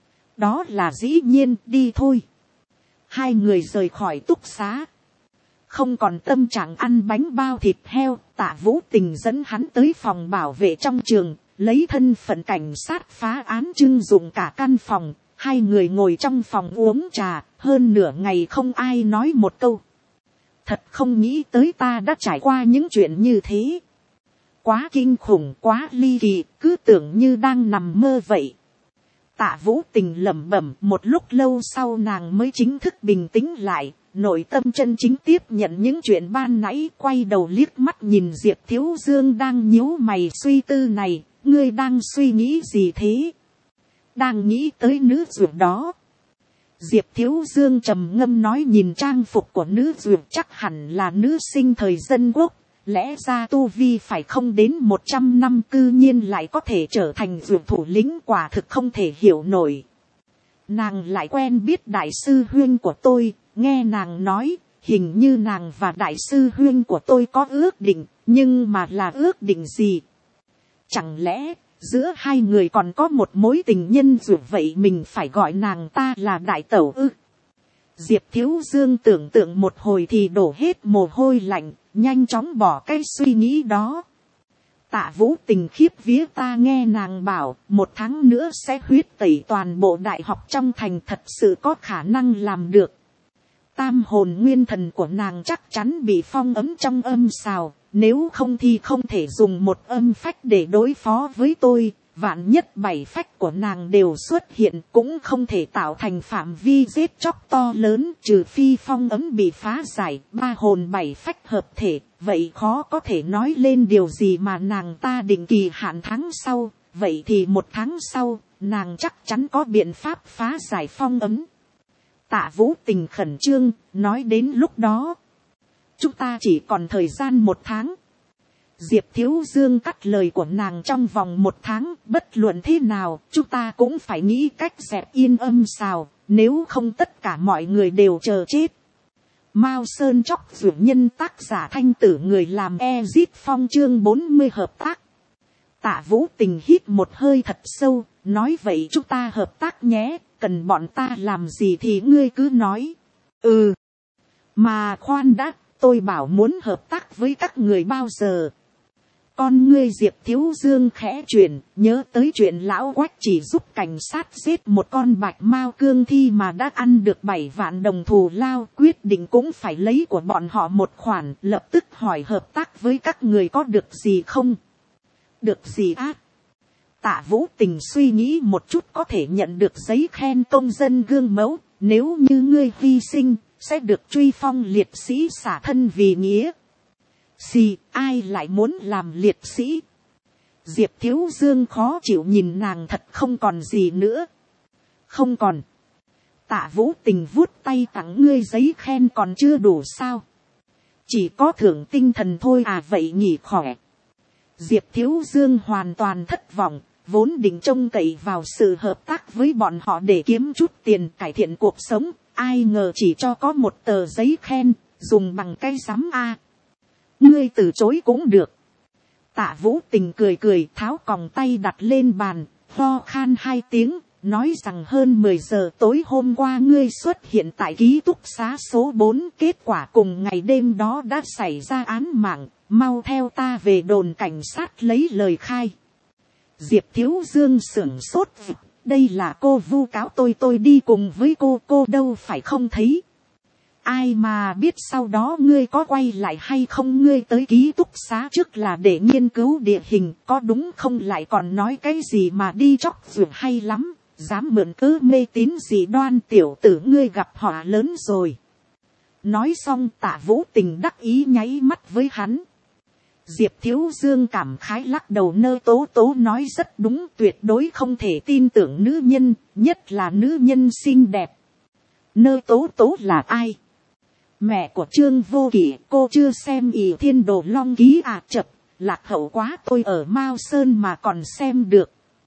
Đó là dĩ nhiên, đi thôi. Hai người rời khỏi túc xá. Không còn tâm trạng ăn bánh bao thịt heo, Tạ Vũ Tình dẫn hắn tới phòng bảo vệ trong trường, lấy thân phận cảnh sát phá án trưng dụng cả căn phòng. Hai người ngồi trong phòng uống trà, hơn nửa ngày không ai nói một câu. Thật không nghĩ tới ta đã trải qua những chuyện như thế. Quá kinh khủng, quá ly kỳ, cứ tưởng như đang nằm mơ vậy. Tạ Vũ Tình lẩm bẩm, một lúc lâu sau nàng mới chính thức bình tĩnh lại, nội tâm chân chính tiếp nhận những chuyện ban nãy, quay đầu liếc mắt nhìn Diệp Thiếu Dương đang nhíu mày suy tư này, ngươi đang suy nghĩ gì thế? Đang nghĩ tới nữ dược đó. Diệp Thiếu Dương trầm ngâm nói, nhìn trang phục của nữ dược chắc hẳn là nữ sinh thời dân quốc. Lẽ ra tu vi phải không đến 100 năm cư nhiên lại có thể trở thành dược thủ lĩnh, quả thực không thể hiểu nổi. Nàng lại quen biết đại sư huynh của tôi, nghe nàng nói, hình như nàng và đại sư huynh của tôi có ước định, nhưng mà là ước định gì? Chẳng lẽ giữa hai người còn có một mối tình nhân dù vậy mình phải gọi nàng ta là đại tẩu ư? Diệp Thiếu Dương tưởng tượng một hồi thì đổ hết mồ hôi lạnh, nhanh chóng bỏ cái suy nghĩ đó. Tạ Vũ Tình khiếp vía, ta nghe nàng bảo 1 tháng nữa sẽ huyết tẩy toàn bộ đại học trong thành, thật sự có khả năng làm được. Tam hồn nguyên thần của nàng chắc chắn bị phong ấm trong âm xào, nếu không thì không thể dùng một âm phách để đối phó với tôi. Vạn nhất 7 phách của nàng đều xuất hiện cũng không thể tạo thành phạm vi giết chóc to lớn, trừ phi phong ấm bị phá giải, 3 hồn 7 phách hợp thể, vậy khó có thể nói lên điều gì mà nàng ta định kỳ hạn tháng sau, vậy thì 1 tháng sau, nàng chắc chắn có biện pháp phá giải phong ấm. Tạ Vũ Tình khẩn trương, nói đến lúc đó, chúng ta chỉ còn thời gian 1 tháng. Diệp Thiếu Dương cắt lời của nàng, trong vòng 1 tháng, bất luận thế nào, chúng ta cũng phải nghĩ cách dẹp yên âm xào, nếu không tất cả mọi người đều chờ chết. Mao Sơn Chóc Dược Nhân, tác giả Thanh Tử, người làm Ezit Phong, chương 40 hợp tác. Tạ Vũ Tình hít một hơi thật sâu, nói vậy chúng ta hợp tác nhé, cần bọn ta làm gì thì ngươi cứ nói. Ừ, mà khoan đã, tôi bảo muốn hợp tác với các người bao giờ? Con ngươi Diệp Thiếu Dương khẽ chuyển, nhớ tới chuyện lão Quách chỉ giúp cảnh sát giết một con bạch mao cương thi mà đã ăn được 7 vạn đồng thù lao, quyết định cũng phải lấy của bọn họ một khoản, lập tức hỏi hợp tác với các người có được gì không? Được gì á? Tạ Vũ Tình suy nghĩ một chút, có thể nhận được giấy khen công dân gương mẫu, nếu như ngươi hy sinh, sẽ được truy phong liệt sĩ xả thân vì nghĩa. Gì, ai lại muốn làm liệt sĩ? Diệp Thiếu Dương khó chịu nhìn nàng, thật không còn gì nữa. Không còn. Tạ Vũ Tình vuốt tay, tặng ngươi giấy khen còn chưa đủ sao? Chỉ có thưởng tinh thần thôi à, vậy nghỉ khỏe. Diệp Thiếu Dương hoàn toàn thất vọng, vốn định trông cậy vào sự hợp tác với bọn họ để kiếm chút tiền cải thiện cuộc sống, ai ngờ chỉ cho có một tờ giấy khen, dùng bằng cái rắm a. Ngươi từ chối cũng được. Tạ Vũ Tình cười cười, tháo còng tay đặt lên bàn, ho khan 2 tiếng, nói rằng hơn 10 giờ tối hôm qua ngươi xuất hiện tại ký túc xá số 4, kết quả cùng ngày đêm đó đã xảy ra án mạng, mau theo ta về đồn cảnh sát lấy lời khai. Diệp Thiếu Dương sửng sốt, đây là cô vu cáo tôi đi cùng với cô đâu phải không thấy. Ai mà biết sau đó ngươi có quay lại hay không, ngươi tới ký túc xá trước là để nghiên cứu địa hình, có đúng không, lại còn nói cái gì mà đi chóc ruột hay lắm, dám mượn cớ mê tín dị đoan, tiểu tử ngươi gặp họa lớn rồi. Nói xong Tạ Vũ Tình đắc ý nháy mắt với hắn. Diệp Thiếu Dương cảm khái lắc đầu, Nơ Tố Tố nói rất đúng, tuyệt đối không thể tin tưởng nữ nhân, nhất là nữ nhân xinh đẹp. Nơ Tố Tố là ai? Mẹ của Trương Vô Kỵ, cô chưa xem ỷ Thiên Đồ Long Ký à? Chập, lạc hậu quá, tôi ở Mao Sơn mà còn xem được.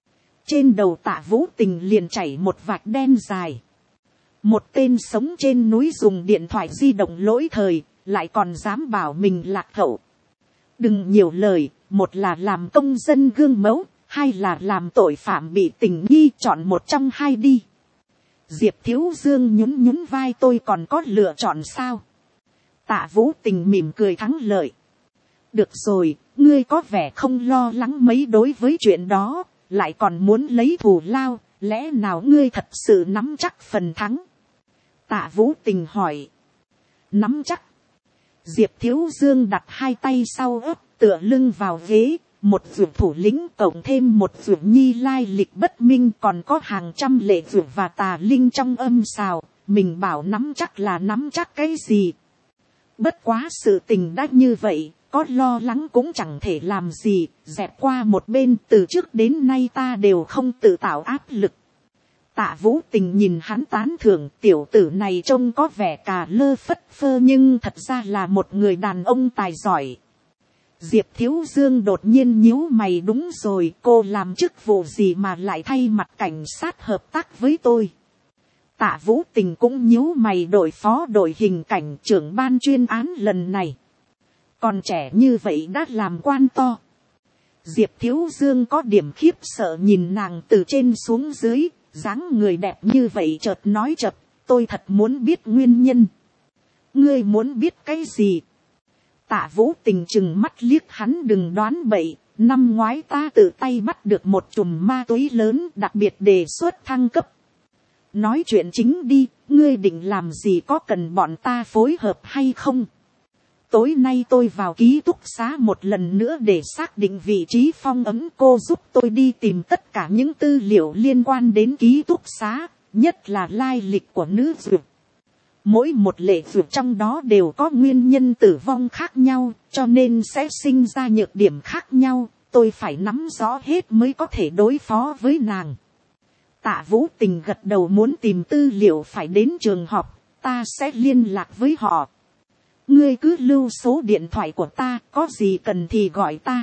Trên đầu Tạ Vũ Tình liền chảy một vạch đen dài. Một tên sống trên núi dùng điện thoại di động lỗi thời, lại còn dám bảo mình lạc hậu. Đừng nhiều lời, một là làm công dân gương mẫu, hai là làm tội phạm bị tình nghi, chọn một trong hai đi. Diệp Thiếu Dương nhún nhún vai, tôi còn có lựa chọn sao? Tạ Vũ Tình mỉm cười thắng lợi. Được rồi, ngươi có vẻ không lo lắng mấy đối với chuyện đó, lại còn muốn lấy thù lao, lẽ nào ngươi thật sự nắm chắc phần thắng? Tạ Vũ Tình hỏi. Nắm chắc. Diệp Thiếu Dương đặt hai tay sau ớt, tựa lưng vào ghế, một vượt thủ lĩnh cộng thêm một vượt nhi lai lịch bất minh, còn có hàng trăm lệ vượt và tà linh trong âm xào, mình bảo nắm chắc là nắm chắc cái gì? Bất quá sự tình đã như vậy, có lo lắng cũng chẳng thể làm gì, dẹp qua một bên, từ trước đến nay ta đều không tự tạo áp lực. Tạ Vũ Tình nhìn hắn tán thưởng, tiểu tử này trông có vẻ cà lơ phất phơ nhưng thật ra là một người đàn ông tài giỏi. Diệp Thiếu Dương đột nhiên nhíu mày, đúng rồi, cô làm chức vụ gì mà lại thay mặt cảnh sát hợp tác với tôi? Tạ Vũ Tình cũng nhíu mày, đội phó đội hình cảnh trưởng ban chuyên án lần này. Còn trẻ như vậy đã làm quan to. Diệp Thiếu Dương có điểm khiếp sợ nhìn nàng từ trên xuống dưới, dáng người đẹp như vậy chợt nói chập, tôi thật muốn biết nguyên nhân. Ngươi muốn biết cái gì? Tạ Vũ Tình chừng mắt liếc hắn, đừng đoán bậy, năm ngoái ta tự tay bắt được một chùm ma túy lớn, đặc biệt đề xuất thăng cấp. Nói chuyện chính đi, ngươi định làm gì, có cần bọn ta phối hợp hay không? Tối nay tôi vào ký túc xá một lần nữa để xác định vị trí phong ấn, cô giúp tôi đi tìm tất cả những tư liệu liên quan đến ký túc xá, nhất là lai lịch của nữ dược. Mỗi một lệ dược trong đó đều có nguyên nhân tử vong khác nhau, cho nên sẽ sinh ra nhược điểm khác nhau, tôi phải nắm rõ hết mới có thể đối phó với nàng. Tạ Vũ Tình gật đầu, muốn tìm tư liệu phải đến trường học, ta sẽ liên lạc với họ. Ngươi cứ lưu số điện thoại của ta, có gì cần thì gọi ta.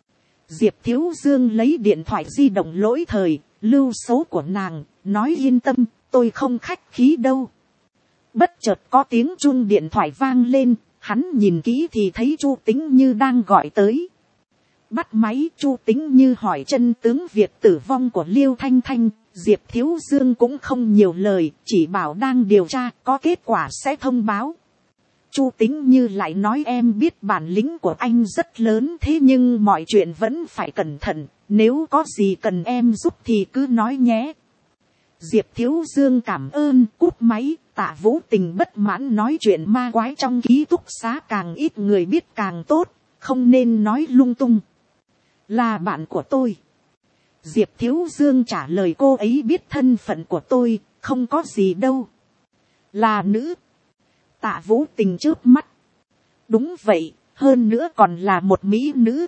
Diệp Thiếu Dương lấy điện thoại di động lỗi thời, lưu số của nàng, nói yên tâm, tôi không khách khí đâu. Bất chợt có tiếng chuông điện thoại vang lên, hắn nhìn kỹ thì thấy Chu Tĩnh Như đang gọi tới. Bắt máy, Chu Tĩnh Như hỏi chân tướng việc tử vong của Liêu Thanh Thanh. Diệp Thiếu Dương cũng không nhiều lời, chỉ bảo đang điều tra, có kết quả sẽ thông báo. Chu Tĩnh Như lại nói, em biết bản lĩnh của anh rất lớn, thế nhưng mọi chuyện vẫn phải cẩn thận, nếu có gì cần em giúp thì cứ nói nhé. Diệp Thiếu Dương cảm ơn, cúp máy. Tạ Vũ Tình bất mãn, nói chuyện ma quái trong ký túc xá càng ít người biết càng tốt, không nên nói lung tung. Là bạn của tôi. Diệp Thiếu Dương trả lời, cô ấy biết thân phận của tôi, không có gì đâu. Là nữ. Tạ Vũ Tình chớp mắt. Đúng vậy, hơn nữa còn là một mỹ nữ.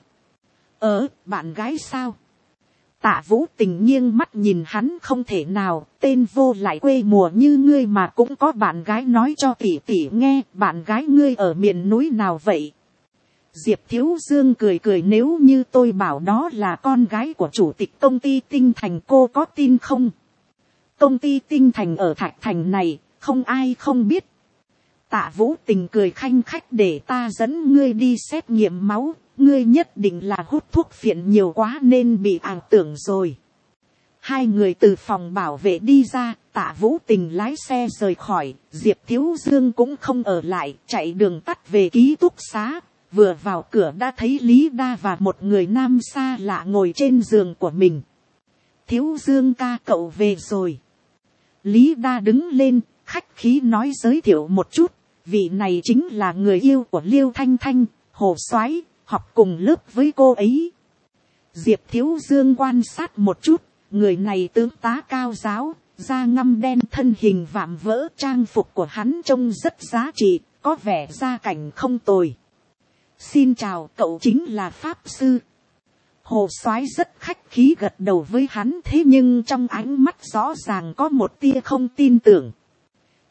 Bạn gái sao? Tạ Vũ Tình nghiêng mắt nhìn hắn, không thể nào, tên vô lại quê mùa như ngươi mà cũng có bạn gái, nói cho tỷ tỷ nghe, bạn gái ngươi ở miền núi nào vậy? Diệp Thiếu Dương cười cười, nếu như tôi bảo đó là con gái của chủ tịch công ty Tinh Thành, cô có tin không? Công ty Tinh Thành ở Thạch Thành này, không ai không biết. Tạ Vũ Tình cười khanh khách, để ta dẫn ngươi đi xét nghiệm máu, ngươi nhất định là hút thuốc phiện nhiều quá nên bị ảo tưởng rồi. Hai người từ phòng bảo vệ đi ra, Tạ Vũ Tình lái xe rời khỏi, Diệp Thiếu Dương cũng không ở lại, chạy đường tắt về ký túc xá. Vừa vào cửa đã thấy Lý Đa và một người nam xa lạ ngồi trên giường của mình. Thiếu Dương ca, cậu về rồi. Lý Đa đứng lên, khách khí nói giới thiệu một chút, vị này chính là người yêu của Liêu Thanh Thanh, Hồ Soái, học cùng lớp với cô ấy. Diệp Thiếu Dương quan sát một chút, người này tướng tá cao giáo, da ngăm đen, thân hình vạm vỡ, trang phục của hắn trông rất giá trị, có vẻ gia cảnh không tồi. Xin chào, cậu chính là pháp sư. Hồ Soái rất khách khí gật đầu với hắn, thế nhưng trong ánh mắt rõ ràng có một tia không tin tưởng.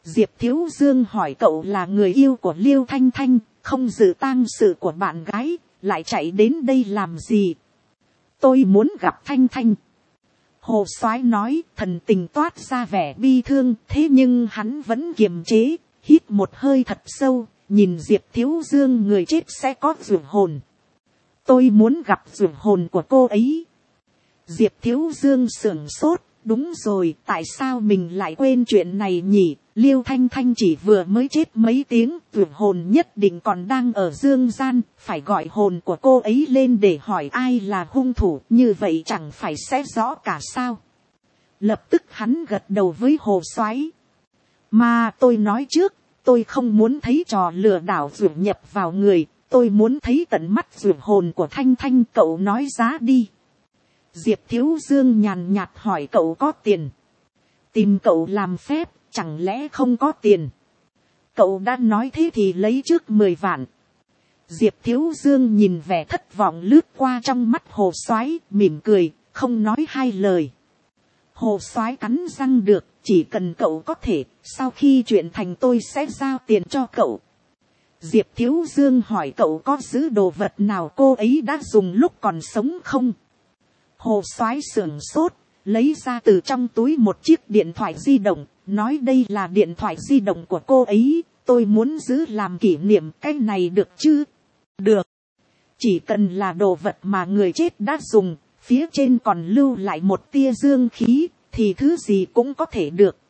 Diệp Thiếu Dương hỏi cậu là người yêu của Liêu Thanh Thanh, không dự tang sự của bạn gái, lại chạy đến đây làm gì? Tôi muốn gặp Thanh Thanh. Hồ Soái nói, thần tình toát ra vẻ bi thương, thế nhưng hắn vẫn kiềm chế, hít một hơi thật sâu, nhìn Diệp Thiếu Dương, người chết sẽ có dường hồn. Tôi muốn gặp dường hồn của cô ấy. Diệp Thiếu Dương sửng sốt, đúng rồi, tại sao mình lại quên chuyện này nhỉ? Liêu Thanh Thanh chỉ vừa mới chết mấy tiếng, dường hồn nhất định còn đang ở dương gian, phải gọi hồn của cô ấy lên để hỏi ai là hung thủ, như vậy chẳng phải sẽ rõ cả sao? Lập tức hắn gật đầu với Hồ Soái. Mà tôi nói trước, tôi không muốn thấy trò lừa đảo dường nhập vào người, tôi muốn thấy tận mắt dường hồn của Thanh Thanh, cậu nói giá đi. Diệp Thiếu Dương nhàn nhạt hỏi, cậu có tiền? Tìm cậu làm phép, chẳng lẽ không có tiền? Cậu đã nói thế thì lấy trước 10 vạn. Diệp Thiếu Dương nhìn vẻ thất vọng lướt qua trong mắt Hồ Soái, mỉm cười, không nói hai lời. Hồ Soái cắn răng, được, chỉ cần cậu có thể, sau khi chuyện thành tôi sẽ giao tiền cho cậu. Diệp Thiếu Dương hỏi, cậu có giữ đồ vật nào cô ấy đã dùng lúc còn sống không? Hồ Soái sửng sốt, lấy ra từ trong túi một chiếc điện thoại di động, nói đây là điện thoại di động của cô ấy, tôi muốn giữ làm kỷ niệm, cái này được chứ? Được. Chỉ cần là đồ vật mà người chết đã dùng, phía trên còn lưu lại một tia dương khí, thì thứ gì cũng có thể được.